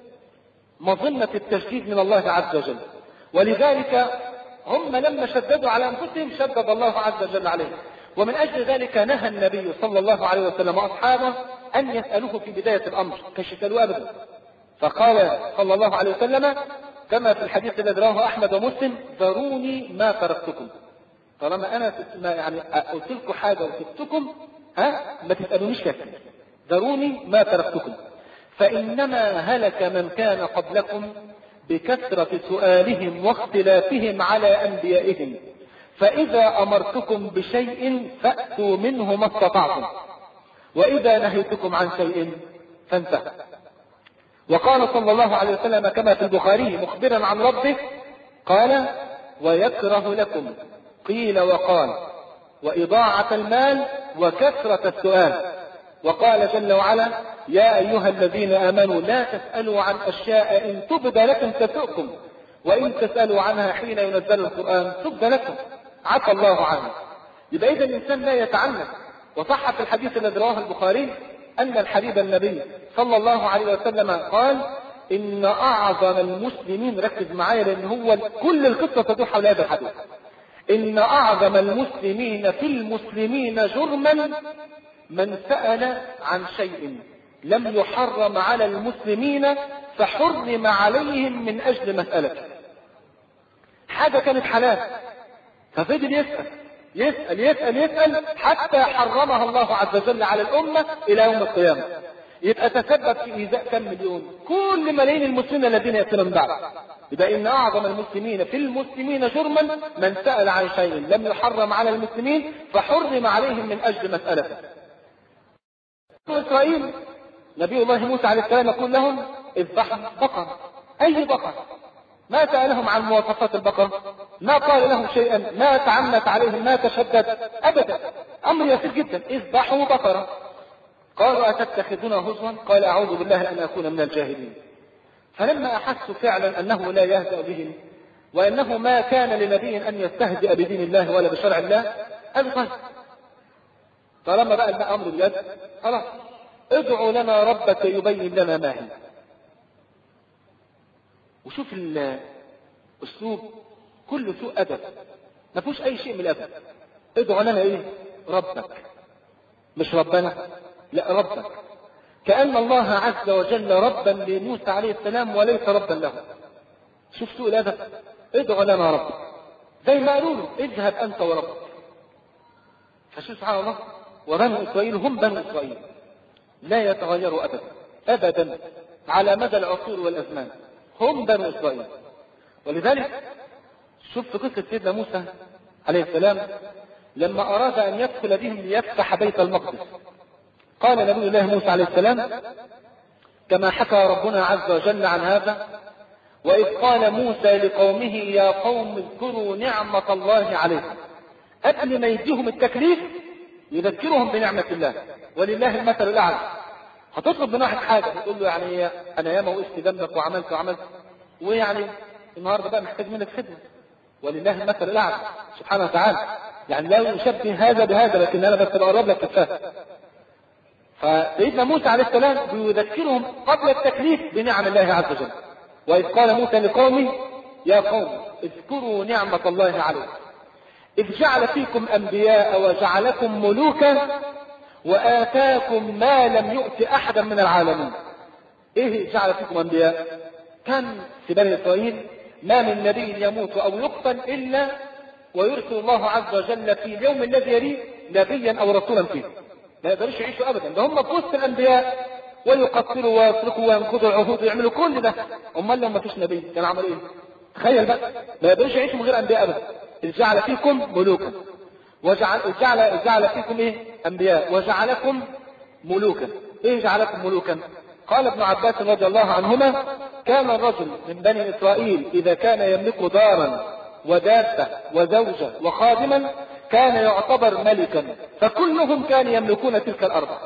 مظنة التشديد من الله عز وجل، ولذلك هم لما شددوا على أنفسهم شدد الله عز وجل عليهم. ومن أجل ذلك نهى النبي صلى الله عليه وسلم أصحابه أن يسألوه في بداية الأمر كش يسألوه أبدا، فقال صلى الله عليه وسلم كما في الحديث الذي رواه أحمد ومسلم: ذروني ما تركتكم. طالما أنا يعني قلت لكم حاجة وسبتكم ها ما تسألونيش كثير، ذروني ما تركتكم، فإنما هلك من كان قبلكم بكثرة سؤالهم واختلافهم على أنبيائهم، فإذا أمرتكم بشيء فأتوا منه ما استطعتم، وإذا نهيتكم عن شيء فانتهوا. وقال صلى الله عليه وسلم كما في البخاري مخبرا عن ربه قال: ويكره لكم قيل وقال وإضاعة المال وكثرة السؤال. وقال جل وعلا: يا أيها الذين آمنوا لا تسألوا عن أشياء إن تبد لكم تسؤكم، وإن تسألوا عنها حين ينزل القرآن تبد لكم عفى الله عنه. يبقى إذا الإنسان لا يتعنت. وصح في الحديث الذي رواه البخاري أن الحبيب النبي صلى الله عليه وسلم قال: إن أعظم المسلمين، ركز معايا لأن هو كل القصة تدور حول هذا الحديث، إن أعظم المسلمين في المسلمين جرما من سأل عن شيء لم يحرم على المسلمين فحرم عليهم من أجل مسألة. حاجة كانت حلال ففضل يسأل يسأل يسأل يسأل حتى حرمها الله عز وجل على الأمة إلى يوم القيامة. يبقى تسبب في إيذاء كم مليون؟ كل ملايين المسلمين الذين يأتون من بعد. يبقى إن أعظم المسلمين في المسلمين جرما من سأل عن شيء لم يحرم على المسلمين فحرم عليهم من أجل مسألة. إسرائيل نبي الله موسى عليه السلام يقول لهم: اذبحوا بقرة. أي بقرة؟ ما سألهم عن مواصفات البقرة، ما قال لهم شيئا، ما تعنت عليهم، ما تشدد أبدا، أمر يسير جدا: اذبحوا بقرة. قالوا: أتتخذون هزوا؟ قال: أعوذ بالله أن أكون من الجاهلين. فلما أحسوا فعلا أنه لا يهدأ بهم وأنه ما كان لنبي أن يستهزئ بدين الله ولا بشرع الله، قالوا: طيب طالما بقى الأمر بيد خلاص ادعوا لنا ربك يبين لنا ما هي. وشوف الأسلوب كله سوء أدب، ما فيهوش أي شيء من الأدب. ادعوا لنا إيه؟ ربك، مش ربنا، لا ربك، كأن الله عز وجل ربا لموسى عليه السلام وليس ربا له. شوف سوء الأدب. ادعوا لنا ربك، زي ما قالوا له: اذهب أنت وربك. فشوف سبحان الله، وبنو إسرائيل هم بنو إسرائيل لا يتغيروا أبدا أبدا على مدى العصور والأزمان، هم بنو إسرائيل. ولذلك شوف في قصة سيدنا موسى عليه السلام لما أراد أن يدخل بهم ليفتح بيت المقدس، قال نبي الله موسى عليه السلام كما حكى ربنا عز وجل عن هذا: وإذ قال موسى لقومه يا قوم اذكروا نعمة الله عليكم. قبل ما يديهم التكليف يذكرهم بنعمة الله، ولله المثل الأعلى. هتطلب من واحد حاجة تقول له يعني أنا ياما وقفت جنبك وعملت وعملت، ويعني النهارده بقى محتاج منك خدمة، ولله المثل الأعلى سبحانه وتعالى. يعني لا يشبه هذا بهذا، لكن أنا بس بقرب لك تفهم. فسيدنا موسى عليه السلام بيذكرهم قبل التكليف بنعم الله عز وجل. وإذ قال موسى لقومه يا قوم اذكروا نعمة الله عليكم إذ جعل فيكم أنبياء وجعلكم ملوكا وآتاكم ما لم يؤت أحدا من العالمين. إيه جعل فيكم أنبياء؟ كان في بني إسرائيل ما من نبي يموت أو يقتل إلا ويرسل الله عز وجل في اليوم الذي يليه نبيا أو رسولا فيه. لا يقدرش يعيشوا أبدا، ده هم في وسط الأنبياء ويقتلوا ويسرقوا وينقضوا العهود ويعملوا كل ده. أمال لو ما فيش نبي كان عمل إيه؟ تخيل بقى، ما يقدرش يعيشوا من غير أنبياء أبدا. إذ جعل فيكم ملوكا وجعل جعل جعل فيكم إيه؟ أنبياء وجعلكم ملوكا. إيه جعلكم ملوكا؟ قال ابن عباس رضي الله عنهما: كان الرجل من بني إسرائيل إذا كان يملك دارا ودابة وزوجة وخادما كان يعتبر ملكا، فكلهم كانوا يملكون تلك الأربعة.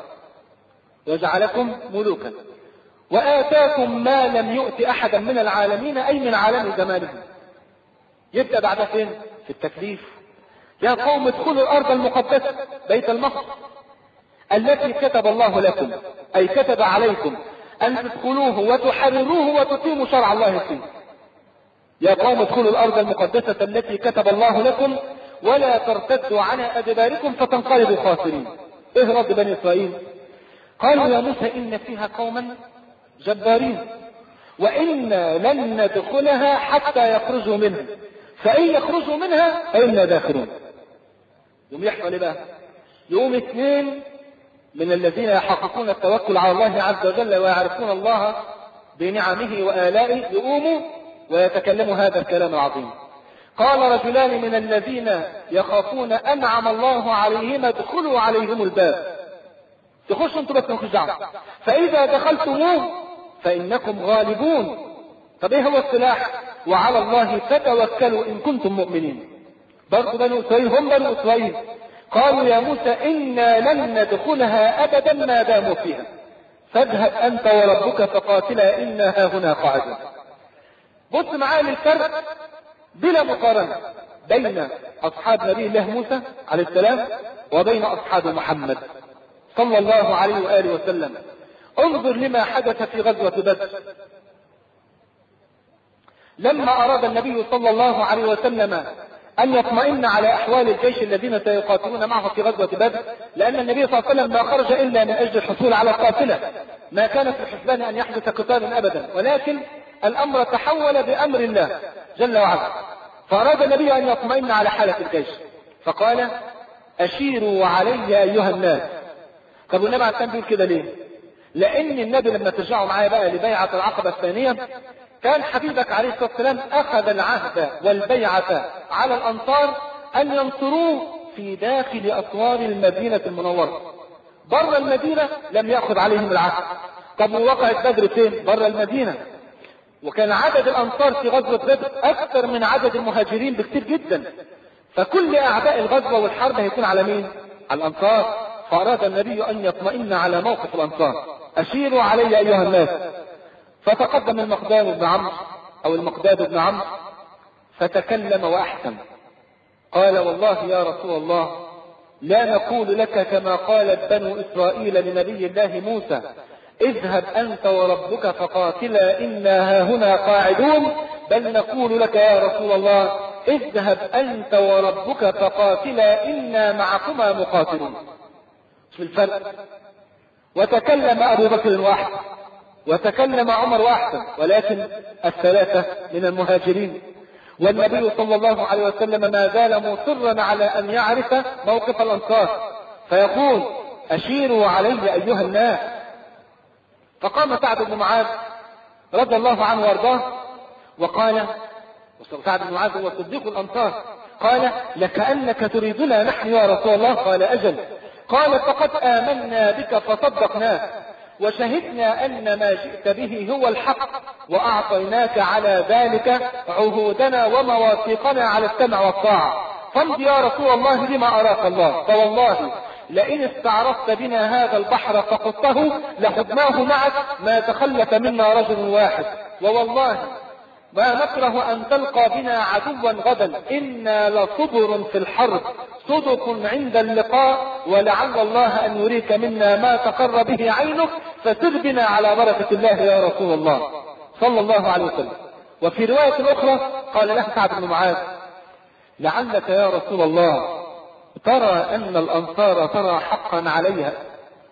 وجعلكم ملوكا وآتاكم ما لم يؤت أحدا من العالمين، أي من عالم زمانهم. يبدأ بعد فين؟ في التكليف. يا قوم ادخلوا الأرض المقدسة بيت المقدس التي كتب الله لكم، أي كتب عليكم أن تدخلوه وتحرروه وتقيموا شرع الله فيه. يا قوم ادخلوا الأرض المقدسة التي كتب الله لكم ولا ترتدوا على أدباركم فتنقلبوا خاسرين. إيه رد بني إسرائيل؟ قالوا يا موسى إن فيها قوما جبارين وإنا لن ندخلها حتى يخرجوا منها، فإن يخرجوا منها فإنا داخلون. يوم يحصل بقى، يوم اثنين من الذين يحققون التوكل على الله عز وجل ويعرفون الله بنعمه وآلائه يقوموا ويتكلموا هذا الكلام العظيم. قال رجلان من الذين يخافون أنعم الله عليهم ادخلوا عليهم الباب. تخشوا انتوا بس مالكوش دعوة، فإذا دخلتموه فإنكم غالبون. طب ايه هو السلاح؟ وعلى الله فتوكلوا إن كنتم مؤمنين. برضو بني إسرائيل هم بني إسرائيل قالوا يا موسى إنا لن ندخلها أبدا ما داموا فيها، فاذهب أنت وربك فقاتلا إنا هنا قاعدون. بص معايا للفرق بلا مقارنة بين أصحاب نبي الله موسى عليه السلام وبين أصحاب محمد صلى الله عليه وآله وسلم. انظر لما حدث في غزوة بدر. لما أراد النبي صلى الله عليه وسلم أن يطمئن على أحوال الجيش الذين سيقاتلون معه في غزوة بدر، لأن النبي صلى الله عليه وسلم ما خرج إلا من أجل الحصول على القافلة، ما كان في الحسبان أن يحدث قتال أبدا، ولكن الأمر تحول بأمر الله جل وعلا. فأراد النبي أن يطمئن على حالة الجيش فقال أشيروا علي أيها الناس. طب والنبي عليه السلام بيقول كده ليه؟ لأن النبي لما ترجعوا معايا بقى لبيعة العقبة الثانية كان حبيبك عليه الصلاة والسلام أخذ العهد والبيعة على الأنصار أن ينصروه في داخل أسوار المدينة المنورة. بر المدينة لم يأخذ عليهم العهد. طب ووقعت بدر فين؟ بر المدينة. وكان عدد الأنصار في غزوة بدر أكثر من عدد المهاجرين بكثير جدا، فكل أعداء الغزوة والحرب هيكون على مين؟ على الأنصار. فأراد النبي أن يطمئن على موقف الأنصار. أشيروا علي أيها الناس. فتقدم المقداد بن عمرو أو المقداد بن عمرو فتكلم وأحسن. قال والله يا رسول الله لا نقول لك كما قالت بنو إسرائيل لنبي الله موسى اذهب أنت وربك فقاتلا إنا هاهنا قاعدون، بل نقول لك يا رسول الله اذهب أنت وربك فقاتلا إنا معكما مقاتلون. شوف الفرق. وتكلم أبو بكر واحد وتكلم عمر واحسن، ولكن الثلاثة من المهاجرين. والنبي صلى الله عليه وسلم ما زال مصرا على أن يعرف موقف الأنصار فيقول أشيروا علي أيها الناس. فقام سعد بن معاذ رضي الله عنه وارضاه وقال، سعد بن معاذ هو صديق الأنصار، قال لكأنك تريدنا نحن يا رسول الله؟ قال أجل. قال فقد آمنا بك فصدقناك وشهدنا أن ما جئت به هو الحق وأعطيناك على ذلك عهودنا ومواثيقنا على السمع والطاعة، فامض يا رسول الله بما أراك الله، فوالله لئن استعرضت بنا هذا البحر فقدته لخذناه معك ما تخلف منا رجل واحد، ووالله ما نكره أن تلقى بنا عدوا غدا، إنا لصبر في الحرب صدق عند اللقاء، ولعل الله أن يريك منا ما تقر به عينك، فسر بنا على بركة الله يا رسول الله صلى الله عليه وسلم. وفي رواية أخرى قال له سعد بن معاذ لعلك يا رسول الله ترى أن الأنصار ترى حقا عليها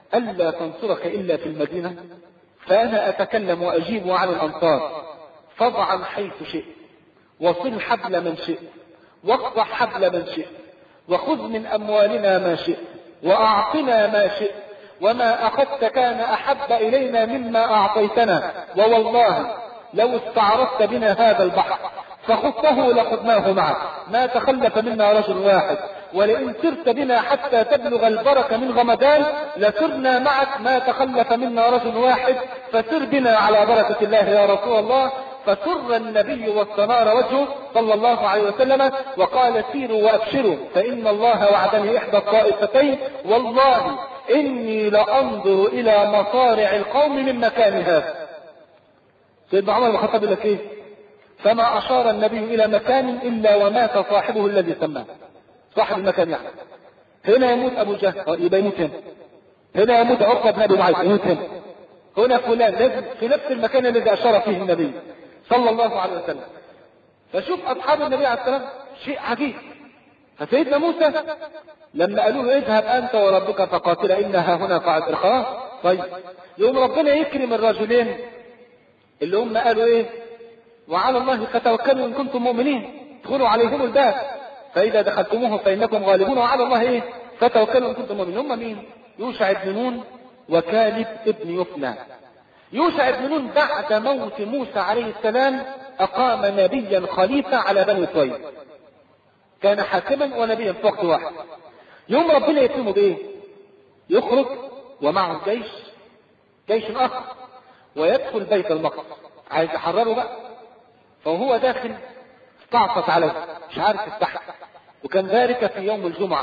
ألا تنصرك إلا في المدينة، فأنا أتكلم وأجيب عن الأنصار، فاضعا حيث شئت، وصل حبل من شئت، واقطع حبل من شئت، وخذ من أموالنا ما شئت، وأعطنا ما شئت، وما أخذت كان أحب إلينا مما أعطيتنا، ووالله لو استعرضت بنا هذا البحر فخذته لخذناه معك، ما تخلف منا رجل واحد، ولئن سرت بنا حتى تبلغ البركة من غمدان لسرنا معك، ما تخلف منا رجل واحد، فسر بنا على بركة الله يا رسول الله. فسر النبي واستنار وجهه صلى الله عليه وسلم وقال سيروا وأبشروا فإن الله وعدني إحدى الطائفتين، والله إني لأنظر إلى مصارع القوم من مكان هذا. سيدنا عمر بن الخطاب لك إيه؟ فما أشار النبي إلى مكان إلا ومات صاحبه الذي سماه، صاحب المكان يعني. هنا يموت أبو جهل يبقى يموت هنا، هنا يموت عقبة بن أبي معيط يموت هنا، هنا فلان لازم في نفس المكان الذي أشار فيه النبي صلى الله عليه وسلم. فشوف أصحاب النبي عليه السلام شيء عجيب. فسيدنا موسى لما قالوا له اذهب أنت وربك فقاتلا إنها هنا قاعد خلاص، طيب يوم ربنا يكرم الرجلين اللي هم قالوا ايه؟ وعلى الله فتوكلوا إن كنتم مؤمنين، ادخلوا عليهم الباب فإذا دخلتموه فإنكم غالبون، وعلى الله ايه؟ فتوكلوا إن كنتم مؤمنين. هم مين؟ يوشع بن نون وكالب ابن يفنى. يوشع بن نون بعد موت موسى عليه السلام أقام نبيا خليفة على بني إسرائيل، كان حاكما ونبيا في وقت واحد. يوم ربنا يتمه بإيه؟ يخرج ومعه جيش جيش آخر ويدخل بيت المقدس، عايز يحرره بقى. فهو داخل استعصت عليه مش عارف يفتحها، وكان ذلك في يوم الجمعة،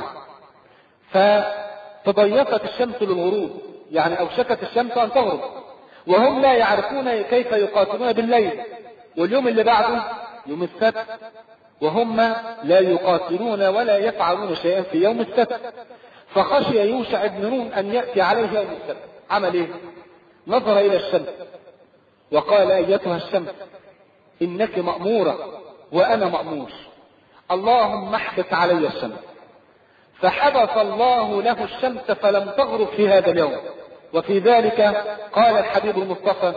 فتضيقت الشمس للغروب، يعني أوشكت الشمس أن تغرب، وهم لا يعرفون كيف يقاتلون بالليل. واليوم اللي بعده يوم السبت وهم لا يقاتلون ولا يفعلون شيئا في يوم السبت. فخشي يوشع بن نون أن يأتي عليه يوم السبت. عمل ايه؟ نظر إلى الشمس وقال أيتها الشمس إنك مأمورة وأنا مأمور، اللهم احبس علي الشمس. فحبس الله له الشمس فلم تغرب في هذا اليوم. وفي ذلك قال الحبيب المصطفى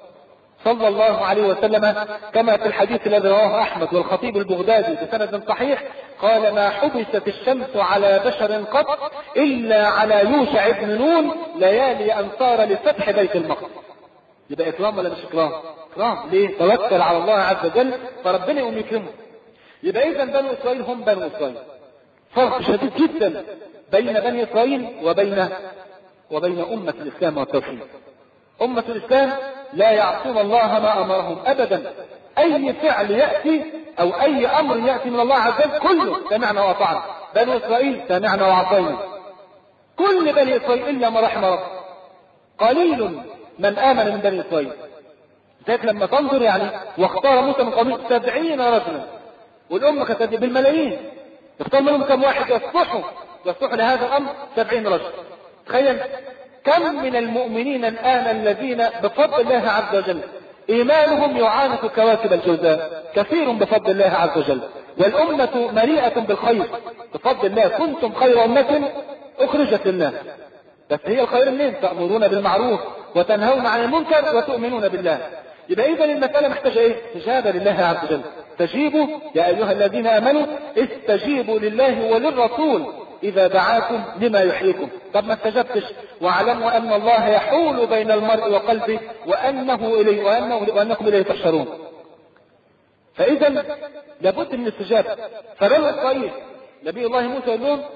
صلى الله عليه وسلم كما في الحديث الذي رواه أحمد والخطيب البغدادي بسند صحيح، قال ما حبست الشمس على بشر قط إلا على يوشع بن نون ليالي أن صار لفتح بيت المقدس. يبقى إكرام ولا مش إكرام؟ إكرام. ليه؟ توكل على الله عز وجل فربنا يقوم يكرمه. يبقى إذا بنو إسرائيل هم بنو إسرائيل. فرق شديد جدا بين بني إسرائيل وبين وبين أمة الإسلام والتوحيد. أمة الإسلام لا يعصون الله ما أمرهم أبدا. أي فعل يأتي أو أي أمر يأتي من الله عز وجل كله سمعنا وأطعنا. بنو إسرائيل سمعنا وعصينا، كل بني إسرائيل إلا ما رحم رب. قليل من آمن من بني إسرائيل. ذلك لما تنظر يعني واختار موسى من قومه سبعين رجلا، والأمة كانت بالملايين، يختار منهم كم واحد يصلحوا يصلحوا لهذا الأمر؟ سبعين رجل. تخيل كم من المؤمنين الآن الذين بفضل الله عز وجل إيمانهم يعانق كواكب الجوزاء، كثير بفضل الله عز وجل، والأمة مليئة بالخير بفضل الله. كنتم خير أمة أخرجت لله. بس هي الخير منين؟ تأمرون بالمعروف وتنهون عن المنكر وتؤمنون بالله. يبقى إذا المسألة محتاجة إيه؟ استجابة لله عز وجل. استجيبوا يا أيها الذين آمنوا استجيبوا لله وللرسول إذا دعاكم لما يحييكم. طب ما استجبتش، واعلموا أن الله يحول بين المرء وقلبه وأنه إليه وأنه وأنكم إليه تحشرون. فإذا لابد من الاستجابة. فبنو إسرائيل نبي الله موسى يقول لهم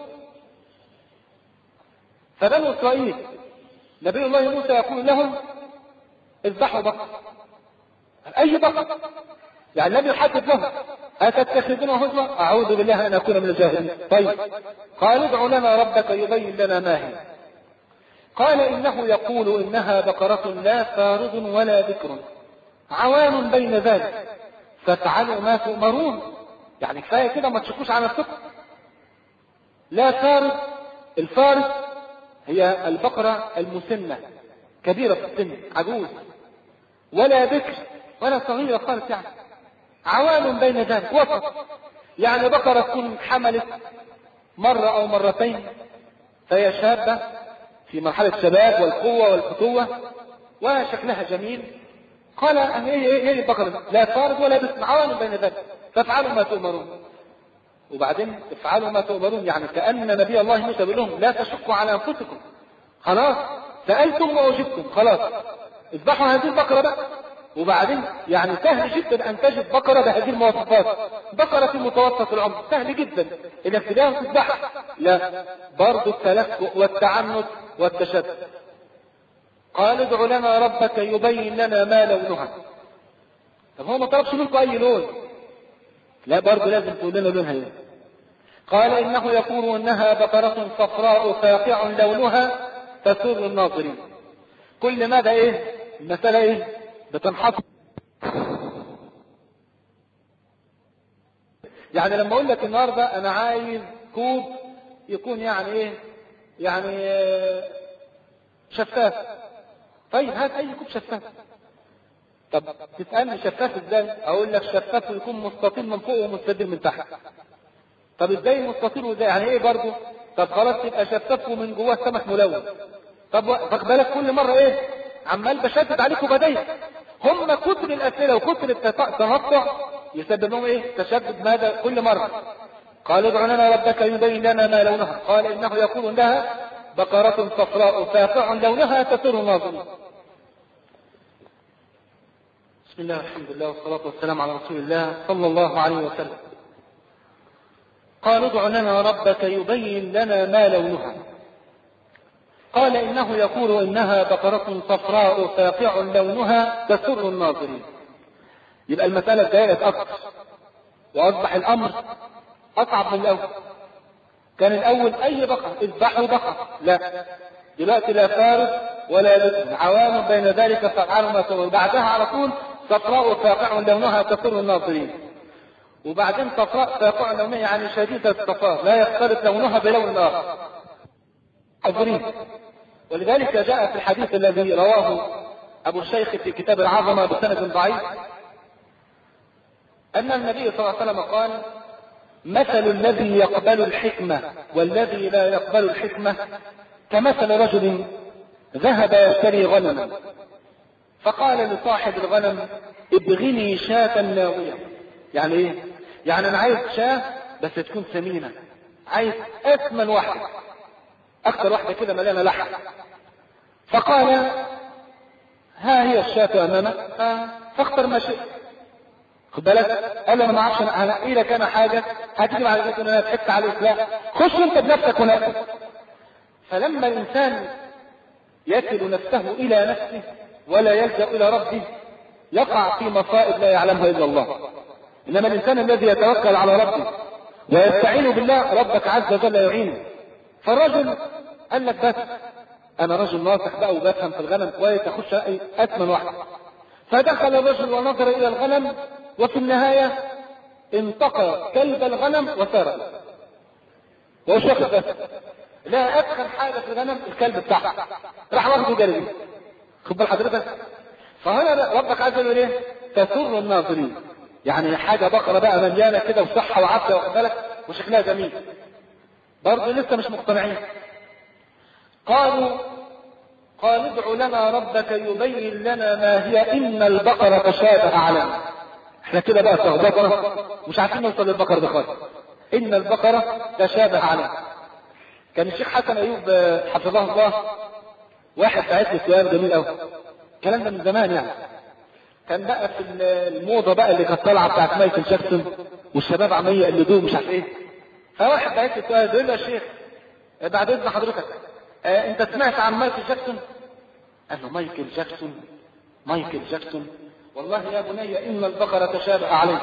فبنو إسرائيل نبي الله موسى يقول لهم اذبحوا بقر، أي بقر، يعني لم يحدد لهم أتتخذون هزوا؟ أعوذ بالله أن أكون من الجاهلين. طيب قال ادع لنا ربك يبين لنا ما هي. قال إنه يقول إنها بقرة لا فارض ولا بكر عوان بين ذلك فافعلوا ما تؤمرون. يعني كفاية كده ما تشكوش على الفكر. لا فارض، الفارض هي البقرة المسنة كبيرة في السن عجوز، ولا بكر ولا صغيرة خالص، يعني عوان بين ذلك وسط. يعني بقرة تكون حملت مرة أو مرتين فهي شابة في مرحلة الشباب والقوة والفتوة وشكلها جميل. قال هي هي البقرة لا فارض ولا بسم عوان بين ذلك فافعلوا ما تؤمرون. وبعدين افعلوا ما تؤمرون يعني كأن نبي الله موسى بيقول لهم لا تشقوا على أنفسكم، خلاص سألتم وأجبتم، خلاص اذبحوا هذه البقرة بقى. وبعدين يعني سهل جدا أن تجد بقرة بهذه المواصفات، بقرة في متوسط العمر، سهل جدا إنك تلاقيها تذبحها. لا، برضو التلكؤ والتعنت والتشدد. قال ادع لنا ربك يبين لنا ما لونها. طب هو ما طلبش منكم أي لون، لا برضو لازم تقول لنا لونها ايه. قال إنه يقول إنها بقرة صفراء فاقع لونها تسر الناظرين. كل ماذا ايه المسألة ايه بتنحصر. يعني لما اقول لك النهارده انا عايز كوب يكون يعني ايه يعني شفاف، طيب هات اي كوب شفاف. طب تسألني شفاف ازاي؟ اقول لك شفاف ويكون مستطيل من فوق ومستدير من تحت. طب ازاي مستطيل وازاي يعني ايه برضه؟ طب خلاص تبقى شفاف ومن جواه سمك ملون. طب واخد بالك كل مره ايه عمال بشدد عليكم بدايه. هم كتر الاسئله وكتر التنطع يسبب لهم ايه تشدد ماذا كل مره. قال ادع لنا ربك يبين لنا ما لونها. قال انه يقول لها بقرة صفراء فاقع لونها تسر الناظرين. بسم الله الحمد لله والصلاة والسلام على رسول الله صلى الله عليه وسلم. قال ادع لنا ربك يبين لنا ما لونها. قال إنه يقول إنها بقرة صفراء فاقع لونها تسر الناظرين. يبقى المسألة اتضايقت أكثر وأصبح الأمر أصعب من الأول. كان الأول أي بقرة اذبحوا بقرة، لا دلوقتي لا فارس ولا لبن عوام بين ذلك فافعلوا ما تؤمرون. بعدها على طول صفراء فاقع لونها تسر الناظرين. وبعدين صفراء فاقع لونها يعني شديدة الصفار لا يختلط لونها بلون آخر. حضرين. ولذلك جاء في الحديث الذي رواه أبو الشيخ في كتاب العظمة بسند ضعيف أن النبي صلى الله عليه وسلم قال مثل الذي يقبل الحكمة والذي لا يقبل الحكمة كمثل رجل ذهب يشتري غنما فقال لصاحب الغنم ابغني شاة ناوية. يعني ايه؟ يعني انا عايز شاة بس تكون ثمينة، عايز اثمن واحدة اكثر واحدة كده مليانة لحم. فقال ها هي الشاة امامك فاختر ما شئت. خد بالك قال انا ما اعرفش انقي لك انا حاجه هتيجي بعد كده انا ضحكت عليك، لا خش انت بنفسك ونفسك. فلما الانسان يكل نفسه الى نفسه ولا يلجا الى ربه يقع في مصائب لا يعلمها الا الله. انما الانسان الذي يتوكل على ربه ويستعين بالله ربك عز وجل يعينه. فالرجل قال لك بس انا رجل ناصح بقى وبفهم في الغنم كويس اخش اثمن واحد. فدخل الرجل ونظر الى الغنم وفي النهاية انتقى كلب الغنم وسرق. وهو شاف بس لا ادخل حاجة في الغنم الكلب بتاعها راح واخده جري. خد بال حضرتك. فهنا ربك عز وجل ايه تسر الناظرين. يعني حاجة بقرة بقى مليانة كده وصحة وعافية واخد بالك وشكلها جميل برضه لسه مش مقتنعين. قالوا قال ادع لنا ربك يبين لنا ما هي ان البقرة تشابه علينا. احنا كده بقى صغبطنا مش عارفين نوصل للبقرة ده خالص. ان البقرة تشابه علينا. كان الشيخ حسن ايوب حفظه الله واحد بعت لي سؤال جميل قوي. الكلام ده من زمان يعني. كان بقى في الموضة بقى اللي كانت طالعة بتاعت مايكل جاكسون والشباب عمالين يقلدوه مش عارف ايه. فواحد بعت لي سؤال بيقول له يا شيخ بعد اذن حضرتك اه انت سمعت عن مايكل جاكسون؟ قال له مايكل جاكسون مايكل جاكسون والله يا بني ان البقرة تشابه عليه.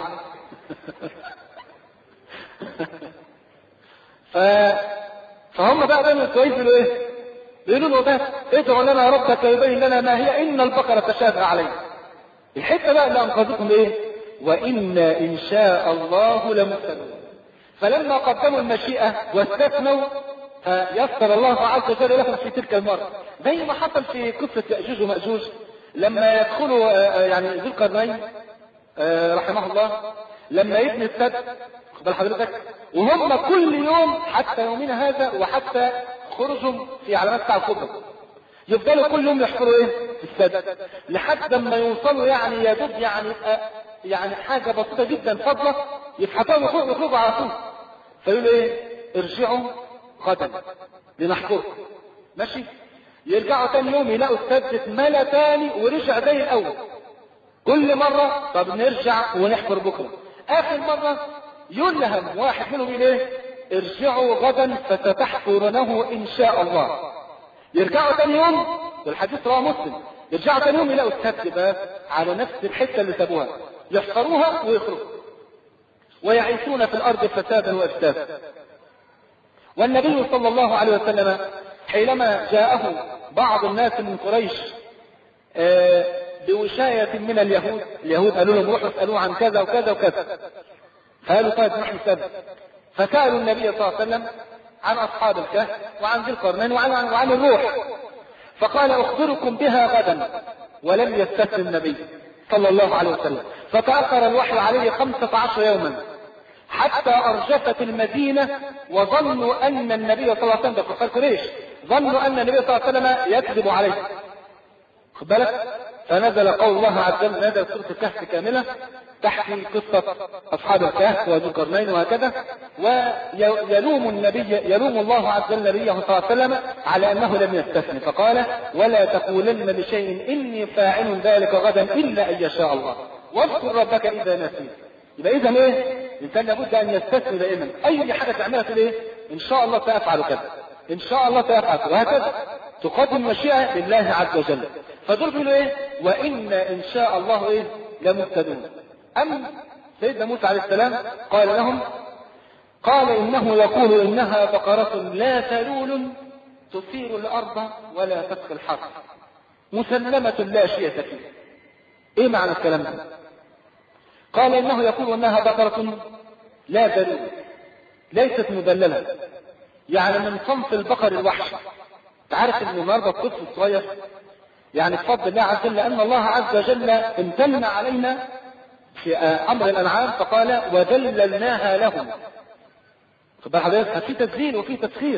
ف... فهم بقى بينهم كويس بيقولوا ايه؟ بيقولوا له بس ادعوا لنا ربك يبين لنا ما هي ان البقرة تشابه عليه. الحته بقى اللي انقذتهم ايه؟ وان ان شاء الله لمهتدون. فلما قدموا المشيئة واستثنوا فيسر الله عز وجل لهم في تلك المرة زي ما حصل في قصة يأجوج ومأجوج لما يدخلوا يعني ذو القرنين رحمه الله لما يبني السد خد حضرتك وهم كل يوم حتى يومنا هذا وحتى خرجهم في علامات الساعة الكبرى، يفضلوا كل يوم يحفروا ايه في السد لحد ما يوصلوا يعني يا دوب يعني يعني حاجة بسيطة جدا فضلة يفحطوا ويخرجوا على طول. فيقولوا ايه؟ ارجعوا غدا لنحفركم. ماشي؟ يرجعوا تاني يوم يلاقوا السد اتملى تاني ورجع زي الاول. كل مرة طب نرجع ونحفر بكرة. اخر مرة يلهم واحد منهم ايه؟ ارجعوا غدا فستحفرونه ان شاء الله. يرجعوا تاني يوم، والحديث رواه مسلم، يرجعوا تاني يوم يلاقوا السد بقى على نفس الحتة اللي سابوها، يحفروها ويخرجوا ويعيشون في الارض فسادا وافسادا. والنبي صلى الله عليه وسلم حينما جاءه بعض الناس من قريش بوشاية من اليهود، اليهود قالوا لهم روحوا اسألوه عن كذا وكذا وكذا، قالوا طيب نحن نسأل. فسألوا النبي صلى الله عليه وسلم عن أصحاب الكهف وعن ذي القرنين وعن, وعن, وعن الروح، فقال أخبركم بها غدا، ولم يستسلم النبي صلى الله عليه وسلم. فتأخر الوحي عليه خمسة عشر يوما حتى أرجفت المدينة، وظنوا أن النبي صلى الله عليه وسلم، ده كفار قريش، ظنوا أن النبي صلى الله عليه وسلم يكذب عليه. خد بالك؟ فنزل قول الله عز وجل، نزل سورة الكهف كاملة تحكي قصة أصحاب الكهف وذي القرنين وهكذا، ويلوم النبي يلوم الله عز وجل نبيه صلى الله عليه وسلم على أنه لم يستثني، فقال ولا تقولن لشيء إني فاعل ذلك غدا إلا أن يشاء الله واذكر ربك إذا نسيت. يبقى إذا إيه؟ الإنسان لابد أن يستثني دائما، أي حاجة تعملها في إيه؟ إن شاء الله سأفعل كذا، إن شاء الله سأفعل كذا، وهكذا تقدم مشيئة لله عز وجل. فدول بيقولوا إيه؟ وإن إن شاء الله إيه؟ لمهتدون. أم سيدنا موسى عليه السلام قال لهم، قال إنه يقول إنها بقرة لا ذلول تثير الأرض ولا تسقي الحرث مسلمة لا شية فيها. إيه معنى الكلام ده؟ قال إنه يقول إنها بقرة لا ذلول، ليست مدللة، يعني من صنف البقر الوحشي. تعرف إن النهارده الطفل الصغير يعني بفضل الله عز وجل أن الله عز وجل امتن علينا في أمر الأنعام فقال وذللناها لهم. خد حضرتك، في تذليل وفي تسخير.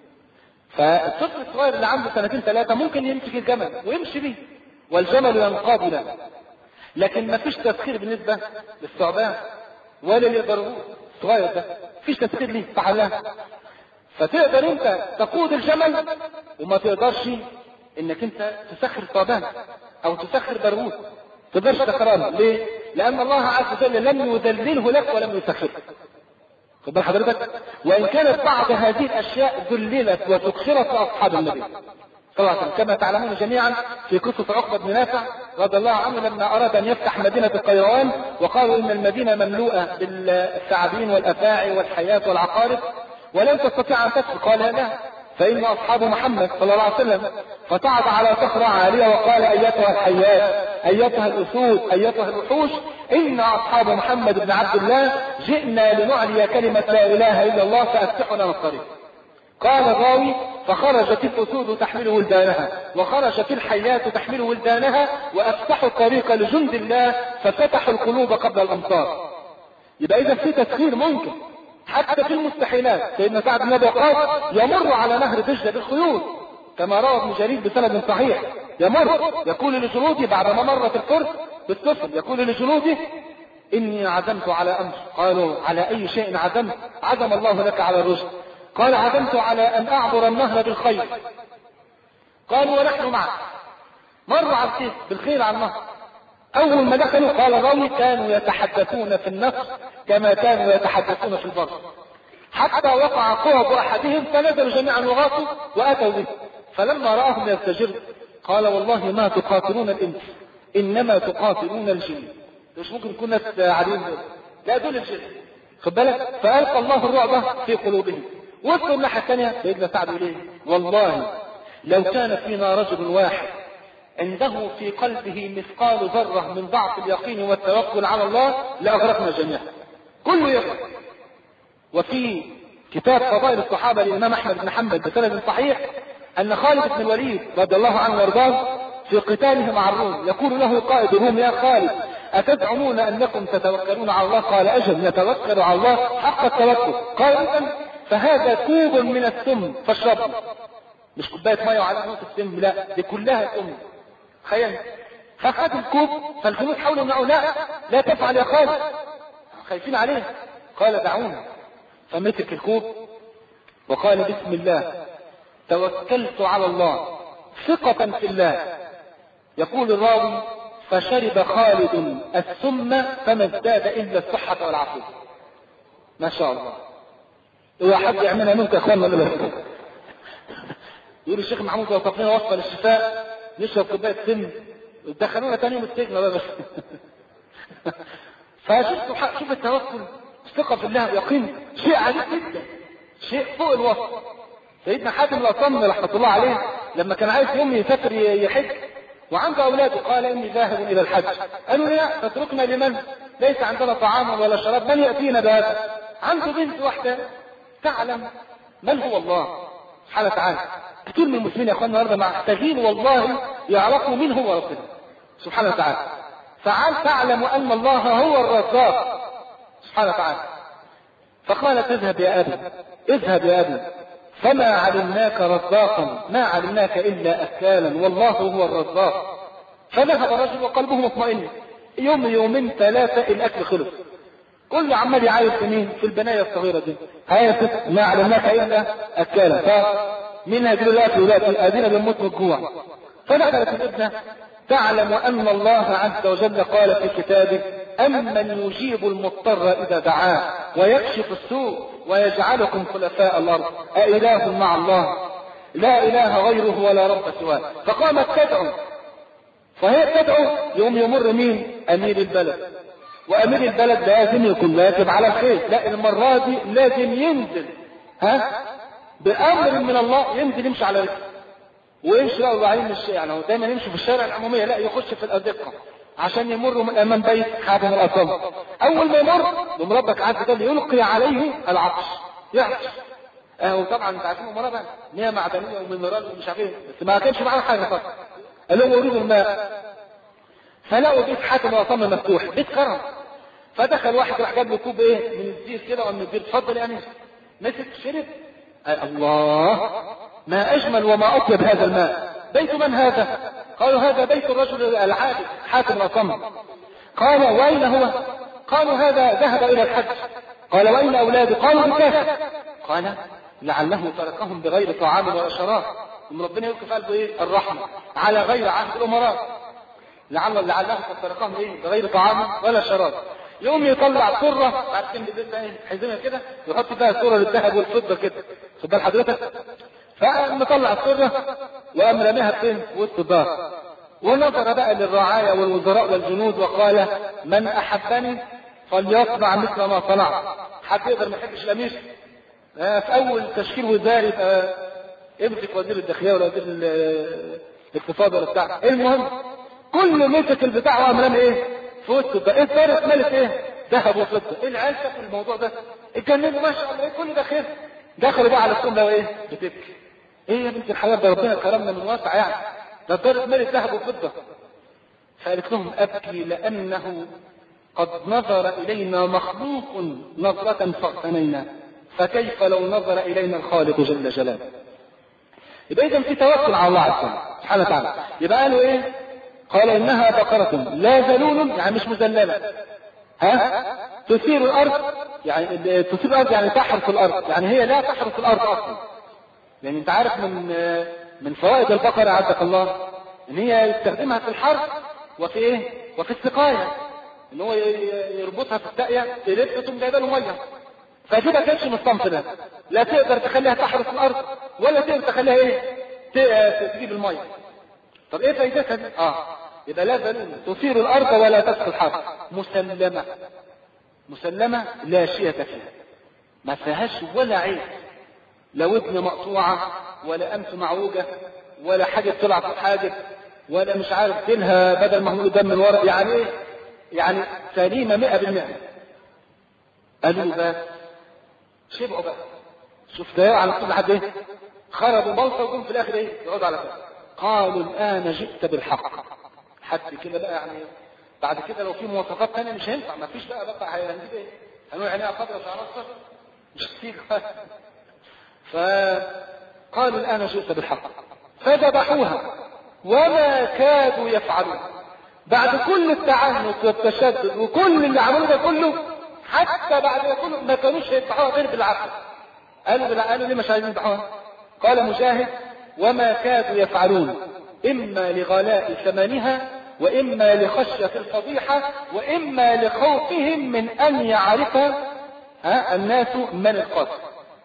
فالطفل الصغير اللي عنده سنتين ثلاثة ممكن يمسك الجمل ويمشي به والجمل ينقاد له، لكن ما فيش تسخير بالنسبة للثعبان ولا للبرغوث الصغير ده، فيش تسخير ليه فحلها. فتقدر انت تقود الجمل وما تقدرش انك انت تسخر ثعبان او تسخر برغوث، تقدرش تقرأه. ليه؟ لأن الله عز وجل لم يذلله لك ولم يسخره. خد بال حضرتك؟ وإن كانت بعض هذه الأشياء ذللت وسخرت لأصحاب النبي صلى الله عليه وسلم، كما تعلمون جميعا في قصة عقبة بن نافع رضي الله عنه لما أراد أن يفتح مدينة القيروان، وقالوا إن المدينة مملوءة بالثعابين والأفاعي والحيات والعقارب ولن تستطيع أن تدخل. قال لا، فإن أصحاب محمد صلى الله عليه وسلم. فصعد على صخرة عالية وقال أيتها الحيات أيتها الأسود أيتها الوحوش إن أصحاب محمد بن عبد الله جئنا لنعلي كلمة لا إله إلا الله فأفتحنا الطريق. قال الراوي فخرجت الأسود تحمل ولدانها وخرجت الحيات تحمل ولدانها وأفتحوا الطريق لجند الله ففتحوا القلوب قبل الأمطار. يبقى إذا في تسخير ممكن حتى في المستحيلات. سيدنا سعد بن أبي وقاص يمر على نهر دجلة بالخيول كما روى ابن جرير بسند صحيح، يمر يقول لجنودي بعدما مرت الفرس بالسفن، يقول لجنودي إني عزمت على أمر. قالوا على أي شيء عزمت؟ عزم الله لك على الرشد. قال عزمت على أن أعبر النهر بالخيل. قالوا ونحن معك. مروا على الخيل بالخيل على النهر. أول ما دخلوا قال الراوي كانوا يتحدثون في النهر كما كانوا يتحدثون في البر، حتى وقع قوب أحدهم فنزلوا جميعا وغاصوا وأتوا به. فلما رآهم يرتجر قال والله ما تقاتلون الإنس إنما تقاتلون الجن. مش ممكن يكون ناس عاديين، لا دول الجن. خد بالك؟ فألقى الله الرعب في قلوبهم. وصلوا الناحية الثانية سيدنا سعد إليه والله لو كان فينا رجل واحد عنده في قلبه مثقال ذرة من ضعف اليقين والتوكل على الله لأغرقنا جميعا، كله يغرق. وفي كتاب فضائل الصحابة للإمام أحمد بن حنبل بسند صحيح أن خالد بن الوليد رضي الله عنه وارضاه في قتاله مع الروم يقول له قائد الروم يا خالد أتزعمون أنكم تتوكلون على الله؟ قال أجل نتوكل على الله حق التوكل. قال إذن فهذا كوب من السم فاشربه. مش كوبايه ميه وعلى نقطه سم، لا دي كلها سم. تخيل. فخد الكوب، فالجنود حاولوا يمنعوا، لا لا تفعل يا خالد، خايفين عليه. قال دعونا. فمسك الكوب وقال بسم الله توكلت على الله ثقة في الله. يقول الراوي فشرب خالد السم فما ازداد الا الصحة والعافية. ما شاء الله. هو حد يعملها منك يا اخوانا ولا لا؟ يقول الشيخ محمود لو طفينا وصفة للشفاء نشرب كوباية سم دخلونا تاني يوم السجن بقى. فشوف شوف التوكل، الثقة في الله ويقين، شيء عجيب جدا، شيء فوق الوصف. سيدنا حاتم الأصم رحمة الله عليه لما كان عايز يوم يسافر يحج وعنده أولاده قال إني ذاهب إلى الحج. قالوا لا تتركنا لمن ليس عندنا طعام ولا شراب، من يأتينا بهذا؟ عنده بنت واحدة تعلم من هو الله سبحانه وتعالى. كثير من المسلمين يا اخواننا النهارده محتاجين والله يعرفوا مين هو ربنا سبحانه وتعالى. فعل تعلم ان الله هو الرزاق سبحانه وتعالى. فقالت اذهب يا ابي اذهب يا ابي فما علمناك رزاقا ما علمناك الا اكالا والله هو الرزاق. فذهب الرجل وقلبه مطمئن. يوم يومين ثلاثه الاكل خلص، كله عمال يعايش في مين؟ في البنايه الصغيره دي. هي ما علمناك الا اكالا. فمين هيجي له الاكل دلوقتي؟ ادينا بنموت من الجوع. فدخلت الابنه تعلم ان الله عز وجل قال في كتابه امن يجيب المضطر اذا دعاه ويكشف السوء ويجعلكم خلفاء الارض أإله مع الله لا اله غيره ولا رب سواه. فقامت تدعو، فهي تدعو يوم يمر مين؟ امير البلد. وامير البلد لازم يكون راكب على الخيل، لا المره دي لازم ينزل ها بامر من الله، ينزل يمشي على رجله ويمشي بقى وبعدين مش يعني هو دايما يمشي في الشارع العموميه، لا يخش في الازقه عشان يمر من امام بيت حاتم الاصم. اول ما يمر يقوم ربك عز وجل يلقي عليه العطش، يعطش. اهو طبعا انت عارفين المره بقى مياه معدنيه ومينرال ومش عارف ايه، بس ما كانش معاه حاجه خالص. قال لهم اريد الماء. فلقوا بيت حاتم الاصم مفتوح، بيت كرم. فدخل واحد راح جاب له كوب ايه من الزيت كده ومن الزيت، اتفضل يا انس. مسك شرب، قال الله ما اجمل وما اطيب هذا الماء، بيت من هذا؟ قالوا هذا بيت الرجل العابد حاتم الاصم. قال واين هو؟ قالوا هذا ذهب الى الحج. قال واين اولاده؟ قالوا بكافر. قال لعله تركهم بغير طعام ولا شراب. ثم ربنا يلقي في قلبه ايه؟ الرحمه على غير عهد الامراء. لعل لعله تركهم ايه؟ بغير طعام ولا شراب. يوم يطلع صرة عارفين بيبقى ايه حزمه كده يحط فيها صورة للذهب والفضة كده، خد بال حضرتك. فقام مطلع الصرة وقام رميها فين؟ وسط الدار. ونظر بقى للرعايا والوزراء والجنود وقال من احبني فليصنع مثل ما صنعت. حد يقدر ما يحبش الامير؟ آه في اول تشكيل وزاري آه امسك وزير الداخليه ولا وزير الاقتصاد ولا بتاع، المهم كل مسك البتاع وقام رمي ايه؟ في وسط الدار. ايه صارت ملك ايه؟ ذهب وفضه. ايه العيال شافوا الموضوع ده اتجننوا ما شاء الله، ايه كل ده خير. دخلوا بقى على السمله وايه؟ بتبكي. ايه يا بنت الحلال ده ربنا كرمنا من واسع يعني، ده صارت ملك ذهب وفضه. فقالت لهم ابكي لانه قد نظر الينا مخلوق نظرة فاغتنينا، فكيف لو نظر الينا الخالق جل جلاله. يبقى اذا في توكل على الله عز وجل سبحانه وتعالى. يبقى قالوا ايه؟ قال انها بقرة لا ذلول يعني مش مذللة، ها تثير الارض يعني تثير الارض يعني تحرث الارض، يعني هي لا تحرث الارض اصلا. يعني انت عارف من من فوائد البقرة عزك الله ان هي يستخدمها في الحرث وفي ايه؟ وفي السقاية، ان هو يربطها في الساقية تلف ثم جايبه له ميه. فكده كانش من الصنف ده، لا تقدر تخليها تحرث الارض ولا تقدر تخليها ايه؟ تجيب الميه. طب ايه فايدتها دي؟ اه يبقى لا ذلول تثير الارض ولا تسقي الحرث، مسلمه مسلمه لا شية فيها، ما فيهاش ولا عيب، لا ودن مقطوعه ولا انف معوجه ولا حاجه طلعت في حاجه ولا مش عارف ديلها بدل ما هو دم من ورا، يعني ايه؟ يعني سليمه مئة بالمئة. قالوا بس شبعوا بقى، شوف ده على كل حد ايه؟ خربوا بلطه وجم في الاخر ايه؟ يقعدوا على كده. قالوا الان جئت بالحق. حد كده بقى يعني بعد كده لو في مواصفات ثانيه مش هينفع، ما فيش بقى بقى هنجيب ايه؟ هنقول عينيها خضرا وشعرها اصفر؟ مش كتير. ف قالوا الآن جئت بالحق، فذبحوها وما كادوا يفعلون. بعد كل التعنت والتشدد وكل اللي عملوه ده كله، حتى بعد ده كله ما كانوش يذبحوها غير بالعقل. قالوا بالعقل، قالوا ليه مش عايزين يذبحوها؟ قال مجاهد: وما كادوا يفعلون، إما لغلاء ثمنها، وإما لخشية الفضيحة، وإما لخوفهم من أن يعرف ها الناس من القاتل.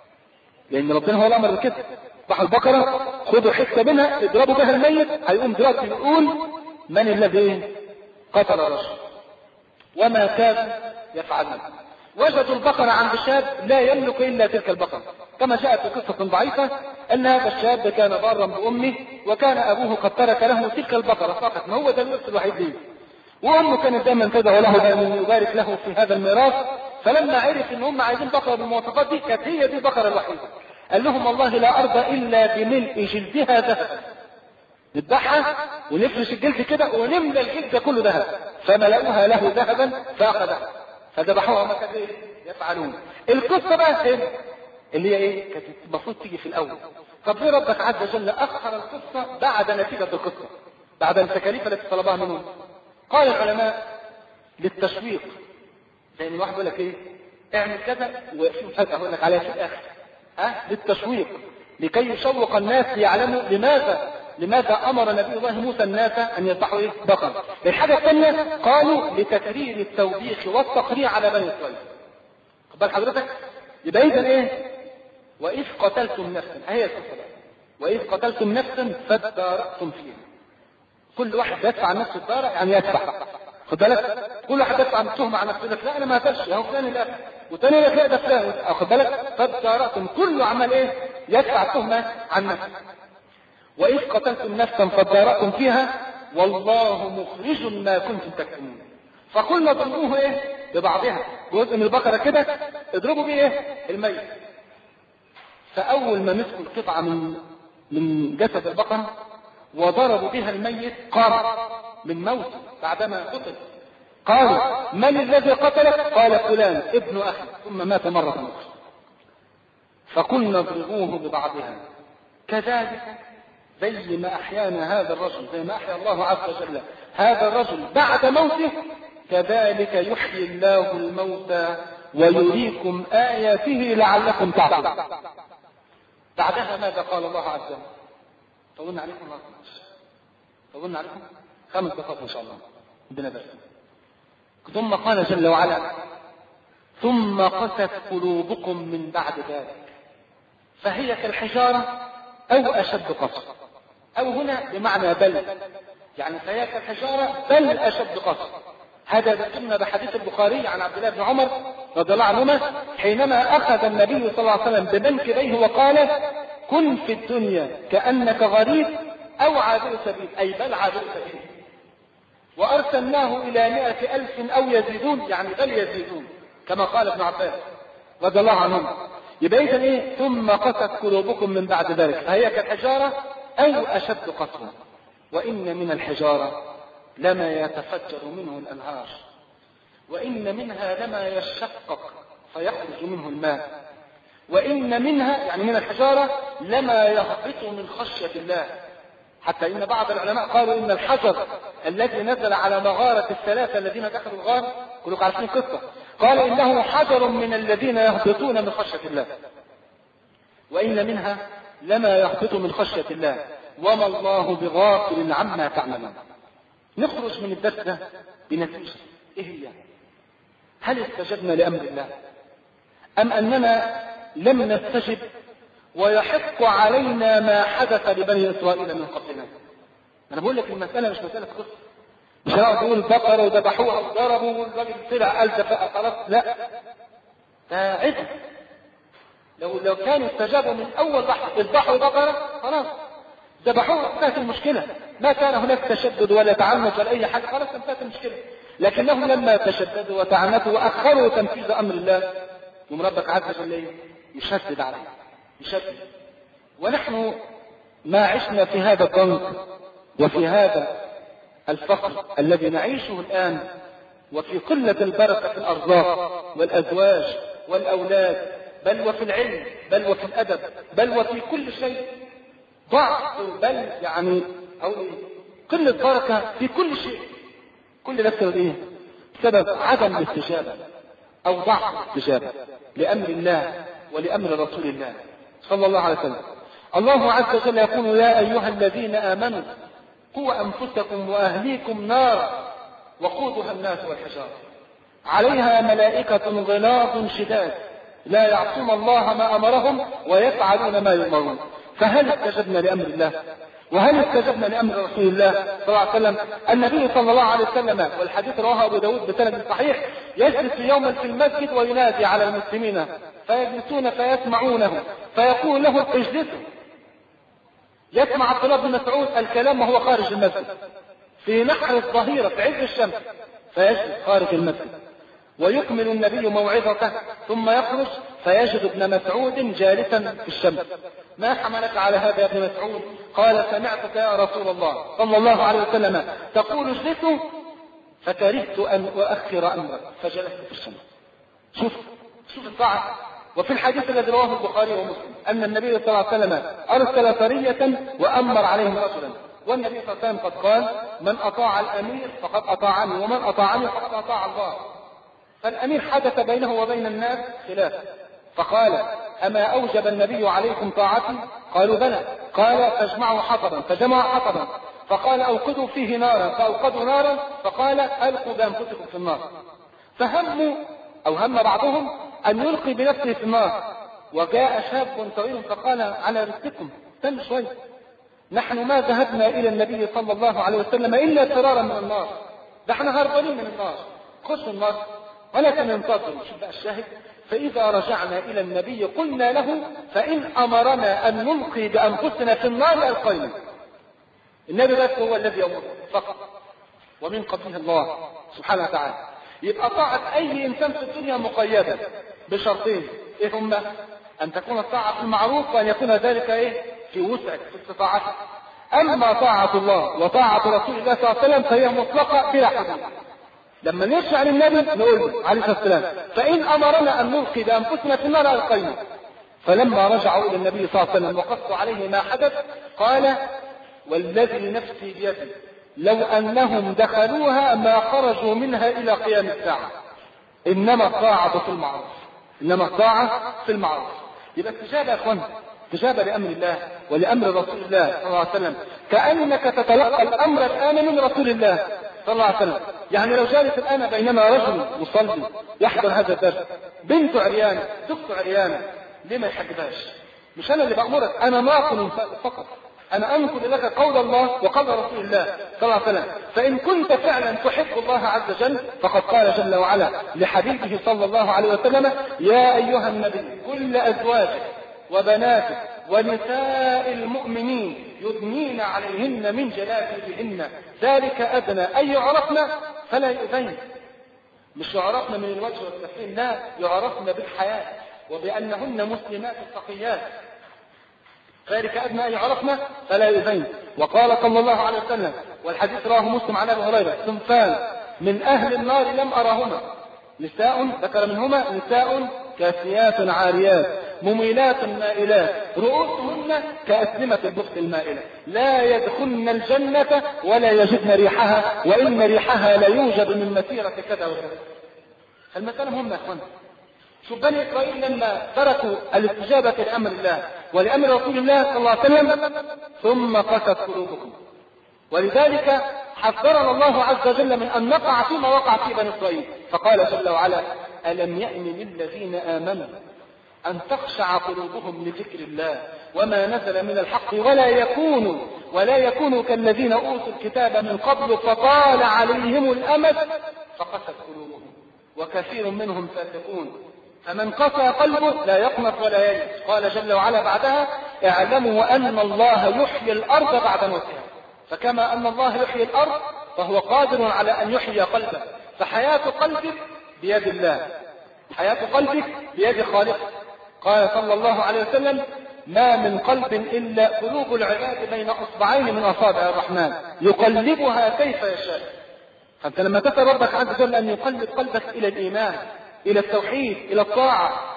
لأن ربنا هو الأمر كده، ذبحوا البقرة، خذوا حتة منها اضربوا بها الميت، هيقوم دلوقتي يقول من الذي قتل الرجل. وما كانوا يفعلون. وجدوا البقرة عند شاب لا يملك إلا تلك البقرة، كما جاءت في قصة ضعيفة أن هذا الشاب كان بارا بأمه، وكان أبوه قد ترك له تلك البقرة فقط، ما هو ده الورث الوحيد ليه، وأمه كانت دائما تدعو له بأن يبارك له في هذا الميراث. فلما عرف ان هم عايزين بقرة بالمواصفات دي، كانت هي دي البقرة الوحيدة. قال لهم: والله لا أرضى إلا بملء جلدها ذهب، نذبحها ونفرش الجلد كده ونملى الجلد كله ذهب. فملأوها له ذهبا فأخذها فذبحوها ما كانوا يفعلون. القصة بقى هنا اللي هي ايه؟ كانت المفروض تيجي في الأول. طب ليه ربك عز وجل أخر القصة بعد نتيجة القصة، بعد التكاليف التي طلبها منهم؟ قال العلماء: للتشويق. لأن الواحد يقول لك ايه؟ اعمل كذا وفي مفاجأة اقول لك عليها في الآخر. ها؟ للتشويق، لكي يشوق الناس ليعلموا لماذا لماذا أمر نبي الله موسى الناس أن يذبحوا ايه؟ بقرة. الحاجة الثانية قالوا لتكرير التوبيخ والتقريع على بني إسرائيل. خد بال حضرتك؟ يبقى إذن ايه؟ وإذ قتلتم نفسا، هي القصة. وإذ قتلتم نفسا فادارأتم فيها. كل واحد يدفع عن نفسه الدار، يعني يدفع. خد بالك؟ كل واحد يدفع عن التهمة عن نفسه، لا أنا ما قتلش، هو فلان اللي قتل، وتاني لك لا ده فلان. خد بالك؟ فادارأتم، كله عمل ايه؟ يدفع التهمة عن نفسه. وإذ قتلتم نفسا فادارأتم فيها والله مخرج ما كنتم تكتمون. فقلنا اضربوه ايه؟ ببعضها، جزء من البقرة كده اضربوا بيه ايه؟ الميت. فأول ما مسكوا القطعة من من جسد البقرة وضربوا بها الميت قام من موت بعدما قتل. قالوا: من الذي قتلك؟ قال: فلان ابن أخي، ثم مات مرة أخرى. فقلنا اضربوه ببعضها كذلك زي ما أحيانا هذا الرجل، زي ما أحيا الله عز وجل هذا الرجل بعد موته، كذلك يحيي الله الموتى ويريكم آياته لعلكم تعقلون. بعدها ماذا قال الله عز وجل؟ طولنا عليكم الله طولنا عليكم خمس دقائق إن شاء الله عندنا بس. ثم قال جل وعلا: ثم قست قلوبكم من بعد ذلك فهي كالحجارة أو أشد قسوة. أو هنا بمعنى بل، يعني فهي كالحجارة بل أشد قسوة. هذا ذكرنا بحديث البخاري عن عبد الله بن عمر رضي الله عنهما حينما أخذ النبي صلى الله عليه وسلم بمنكبيه وقال: كن في الدنيا كأنك غريب أو عابر سبيل، أي بل عابر سبيل. وأرسلناه إلى مائة ألف أو يزيدون، يعني بل يزيدون، كما قال ابن عباس رضي الله عنهم. يبقى إذن إيه؟ ثم قست قلوبكم من بعد ذلك فهي كالحجارة أو أشد قسوة. وإن من الحجارة لما يتفجر منه الأنهار، وإن منها لما يشقق فيخرج منه الماء، وإن منها يعني من الحجارة لما يهبط من خشية الله. حتى إن بعض العلماء قالوا إن الحجر الذي نزل على مغارة الثلاثة الذين دخلوا الغار، كلكم عارفين القصة، قال إنه حجر من الذين يهبطون من خشية الله. وإن منها لما يهبط من خشية الله وما الله بغافل عما تعملون. نخرج من الدرس ده بنتيجة إيه هي؟ هل استجبنا لأمر الله أم أننا لم نستجب ويحق علينا ما حدث لبني إسرائيل من قبلنا؟ أنا بقول لك المسألة مش مسألة قصة، مش هنقعد نقول بقرة وذبحوها وضربوا والراجل طلع قال ده خلاص، لا، ده عدل. لو لو كانوا استجابوا من أول لحظة اذبحوا بقرة خلاص ذبحوها انتهت المشكلة، ما كان هناك تشدد ولا تعنت ولا أي حاجة، خلاص انتهت المشكلة. لكنهم لما تشددوا وتعنتوا وأخروا تنفيذ أمر الله، يوم ربك عز وجل يشدد عليه يشدد. ونحن ما عشنا في هذا الضنك وفي هذا الفقر الذي نعيشه الآن، وفي قلة البركة في الأرزاق والأزواج والأولاد، بل وفي العلم، بل وفي الأدب، بل وفي كل شيء ضعف، بل يعني أو قلة بركة في كل شيء. كل ده بسبب إيه؟ سبب عدم الاستجابة أو ضعف الاستجابة لأمر الله ولأمر رسول الله صلى الله عليه وسلم. الله عز وجل يقول: يا أيها الذين آمنوا قوا أنفسكم وأهليكم نارا وقودها الناس والحجارة عليها ملائكة غلاظ شداد لا يعصون الله ما أمرهم ويفعلون ما يؤمرون. فهل استجبنا لأمر الله؟ وهل استجبنا لأمر رسول الله صلى الله عليه وسلم؟ النبي صلى الله عليه وسلم، والحديث رواه أبو داود بسند صحيح، يجلس يوما في المسجد وينادي على المسلمين فيجلسون فيسمعونه فيقول له: اجلسوا. يسمع عبد الله بن مسعود الكلام وهو خارج المسجد في نحر الظهيرة في عز الشمس، فيجلس خارج المسجد ويكمل النبي موعظته ثم يخرج فيجد ابن مسعود جالسا في الشمس. ما حملك على هذا يا ابن مسعود؟ قال: سمعتك يا رسول الله صلى الله عليه وسلم تقول اجلسوا فكرهت أن أؤخر أمرك فجلست في الشمس. شوف شوف الطاعة. وفي الحديث الذي رواه البخاري ومسلم أن النبي صلى الله عليه وسلم أرسل سرية وأمر عليهم رجلا، والنبي صلى الله عليه وسلم قد قال: من أطاع الأمير فقد أطاعني ومن أطاعني فقد أطاع الله. فالأمير حدث بينه وبين الناس خلاف، فقال: أما أوجب النبي عليكم طاعتي؟ قالوا: بلى. قال: فاجمعوا حطبا، فجمعوا حطبا، فقال: أوقدوا فيه نارا، فأوقدوا نارا، فقال: ألقوا بأنفسكم في النار. فهموا أو هم بعضهم أن يلقي بنفسه في النار، وجاء شاب طويل فقال: على رزقكم، استنوا شوية، نحن ما ذهبنا إلى النبي صلى الله عليه وسلم إلا فرارا من النار، نحن هربانين من النار، خشوا النار ولكن انتظروا. شوف بقى الشاهد: فإذا رجعنا إلى النبي قلنا له: فإن أمرنا أن نلقي بأنفسنا في النار ألقينا. النبي بس هو الذي يأمر فقط، ومن قبله الله سبحانه وتعالى. يبقى طاعة أي إنسان في الدنيا مقيدة بشرطين، إيه هما؟ أن تكون الطاعة في المعروف، وأن يكون ذلك إيه؟ في وسعك في استطاعتك. أما طاعة الله وطاعة رسول الله صلى الله عليه وسلم فهي مطلقة بلا حدود. لما نرجع للنبي نقول عليه الصلاة والسلام: فإن أمرنا أن نلقي بأنفسنا في النار ألقينا. فلما رجعوا إلى النبي صلى الله عليه وسلم وقصوا عليه ما حدث قال: والذي نفسي بيده لو أنهم دخلوها ما خرجوا منها إلى قيام الساعة. إنما الطاعة في المعروف، إنما الطاعة في المعروف. يبقى استجابة يا أخوان، استجابة لأمر الله ولأمر رسول الله صلى الله عليه وسلم، كأنك تتلقى الأمر الآن من رسول الله صلى الله عليه وسلم. يعني لو جالس الآن بينما رجل يصلي يحضر هذا الدرس، بنت عريانة، زوجته عريانة، ليه ما يحجبهاش؟ مش أنا اللي بأمرك، أنا ناقل فقط، أنا أنقل لك قول الله وقول رسول الله صلى الله عليه وسلم. فإن كنت فعلا تحب الله عز وجل فقد قال جل وعلا لحبيبه صلى الله عليه وسلم: يا أيها النبي قل لأزواجك وبناتك ونساء المؤمنين يدنين عليهن من جلابيبهن ذلك أدنى أن يعرفن فلا يؤذين. مش يعرفن من الوجه والكفين، لا، يعرفن بالحياة وبأنهن مسلمات تقيات، ذلك أدنى أن يعرفن فلا يؤذين. وقال صلى الله عليه وسلم، والحديث رواه مسلم عن أبي هريرة: صنفان من أهل النار لم أرهما، نساء ذكر منهما نساء كاسيات عاريات مميلات مائلات رؤوسهن كأسلمة البخت المائلة لا يدخلن الجنة ولا يجدن ريحها وإن ريحها لا يوجد من مسيرة كذا وكذا. المسألة هم يا أخوان. شوف بني إسرائيل لما تركوا الاستجابة لأمر الله ولأمر رسول الله صلى الله عليه وسلم ثم قست قلوبكم، ولذلك حذرنا الله عز وجل من أن نقع فيما وقع في بني إسرائيل، فقال جل وعلا: ألم يأن للذين آمنوا أن تخشع قلوبهم لذكر الله وما نزل من الحق ولا يكونوا ولا يكونوا كالذين أوتوا الكتاب من قبل فطال عليهم الأمد فقست قلوبهم وكثير منهم فاسقون فمن قسى قلبه لا يقنط ولا ييأس. قال جل وعلا بعدها: اعلموا أن الله يحيي الأرض بعد موتها. فكما أن الله يحيي الأرض فهو قادر على أن يحيي قلبك، فحياة قلبك بيد الله، حياة قلبك بيد خالقك. قال صلى الله عليه وسلم: ما من قلب إلا قلوب العباد بين أصبعين من أصابع الرحمن يقلبها كيف يشاء. فأنت لما تسأل ربك عز وجل أن يقلب قلبك إلى الإيمان، إلى التوحيد، إلى الطاعة،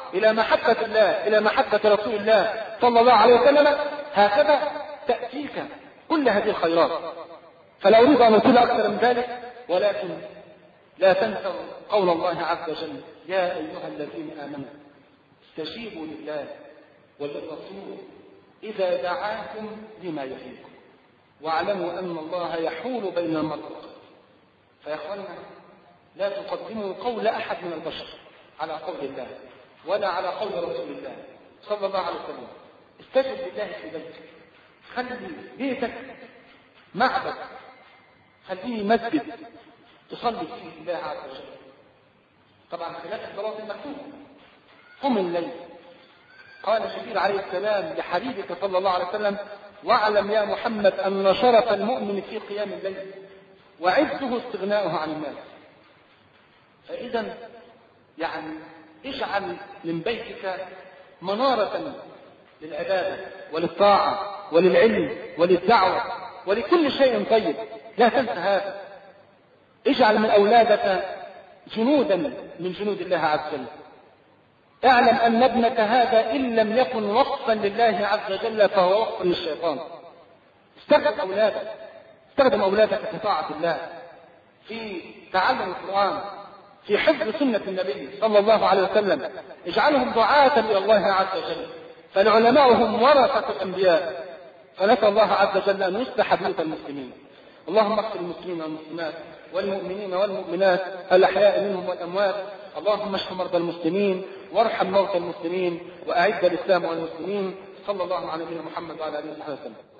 إلى محبة الله، إلى محبة رسول الله صلى الله عليه وسلم، هكذا تأتيك كل هذه الخيرات. فلا أريد أن أطيل أكثر من ذلك، ولكن لا تنسوا قول الله عز وجل: يا أيها الذين آمنوا استجيبوا لله وللرسول إذا دعاكم لما يحييكم واعلموا أن الله يحول بين المرء والقلب. فيا أخوانا، لا تقدموا قول أحد من البشر على قول الله ولا على قول رسول الله صلى الله عليه وسلم. استجب لله في بيتك، خلي بيتك معبد، خليه مسجد تصلي فيه الله عز وجل، طبعا خلاف الصلاة المكتوبة. قم الليل، قال جبريل عليه السلام لحبيبك صلى الله عليه وسلم: واعلم يا محمد أن شرف المؤمن في قيام الليل وعزه استغناؤه عن الناس. فإذا يعني اجعل من بيتك منارة للعبادة وللطاعة وللعلم وللدعوة ولكل شيء طيب، لا تنسى هذا. اجعل من أولادك جنودا من جنود الله عز وجل. اعلم أن ابنك هذا إن لم يكن وقفا لله عز وجل فهو وقف للشيطان. استخدم أولادك استخدم أولادك في طاعة الله، في تعلم القرآن، في حفظ سنة النبي صلى الله عليه وسلم. اجعلهم دعاة إلى الله عز وجل، فالعلماء هم ورثة الأنبياء. فنسأل الله عز وجل أن يصلح بيوت المسلمين. اللهم اغفر المسلمين والمسلمات والمؤمنين والمؤمنات الأحياء منهم والأموات. اللهم اشف مرضى المسلمين وارحم موتى المسلمين وأعز الإسلام والمسلمين. صلى الله على نبينا محمد وعلى آله وصحبه وسلم.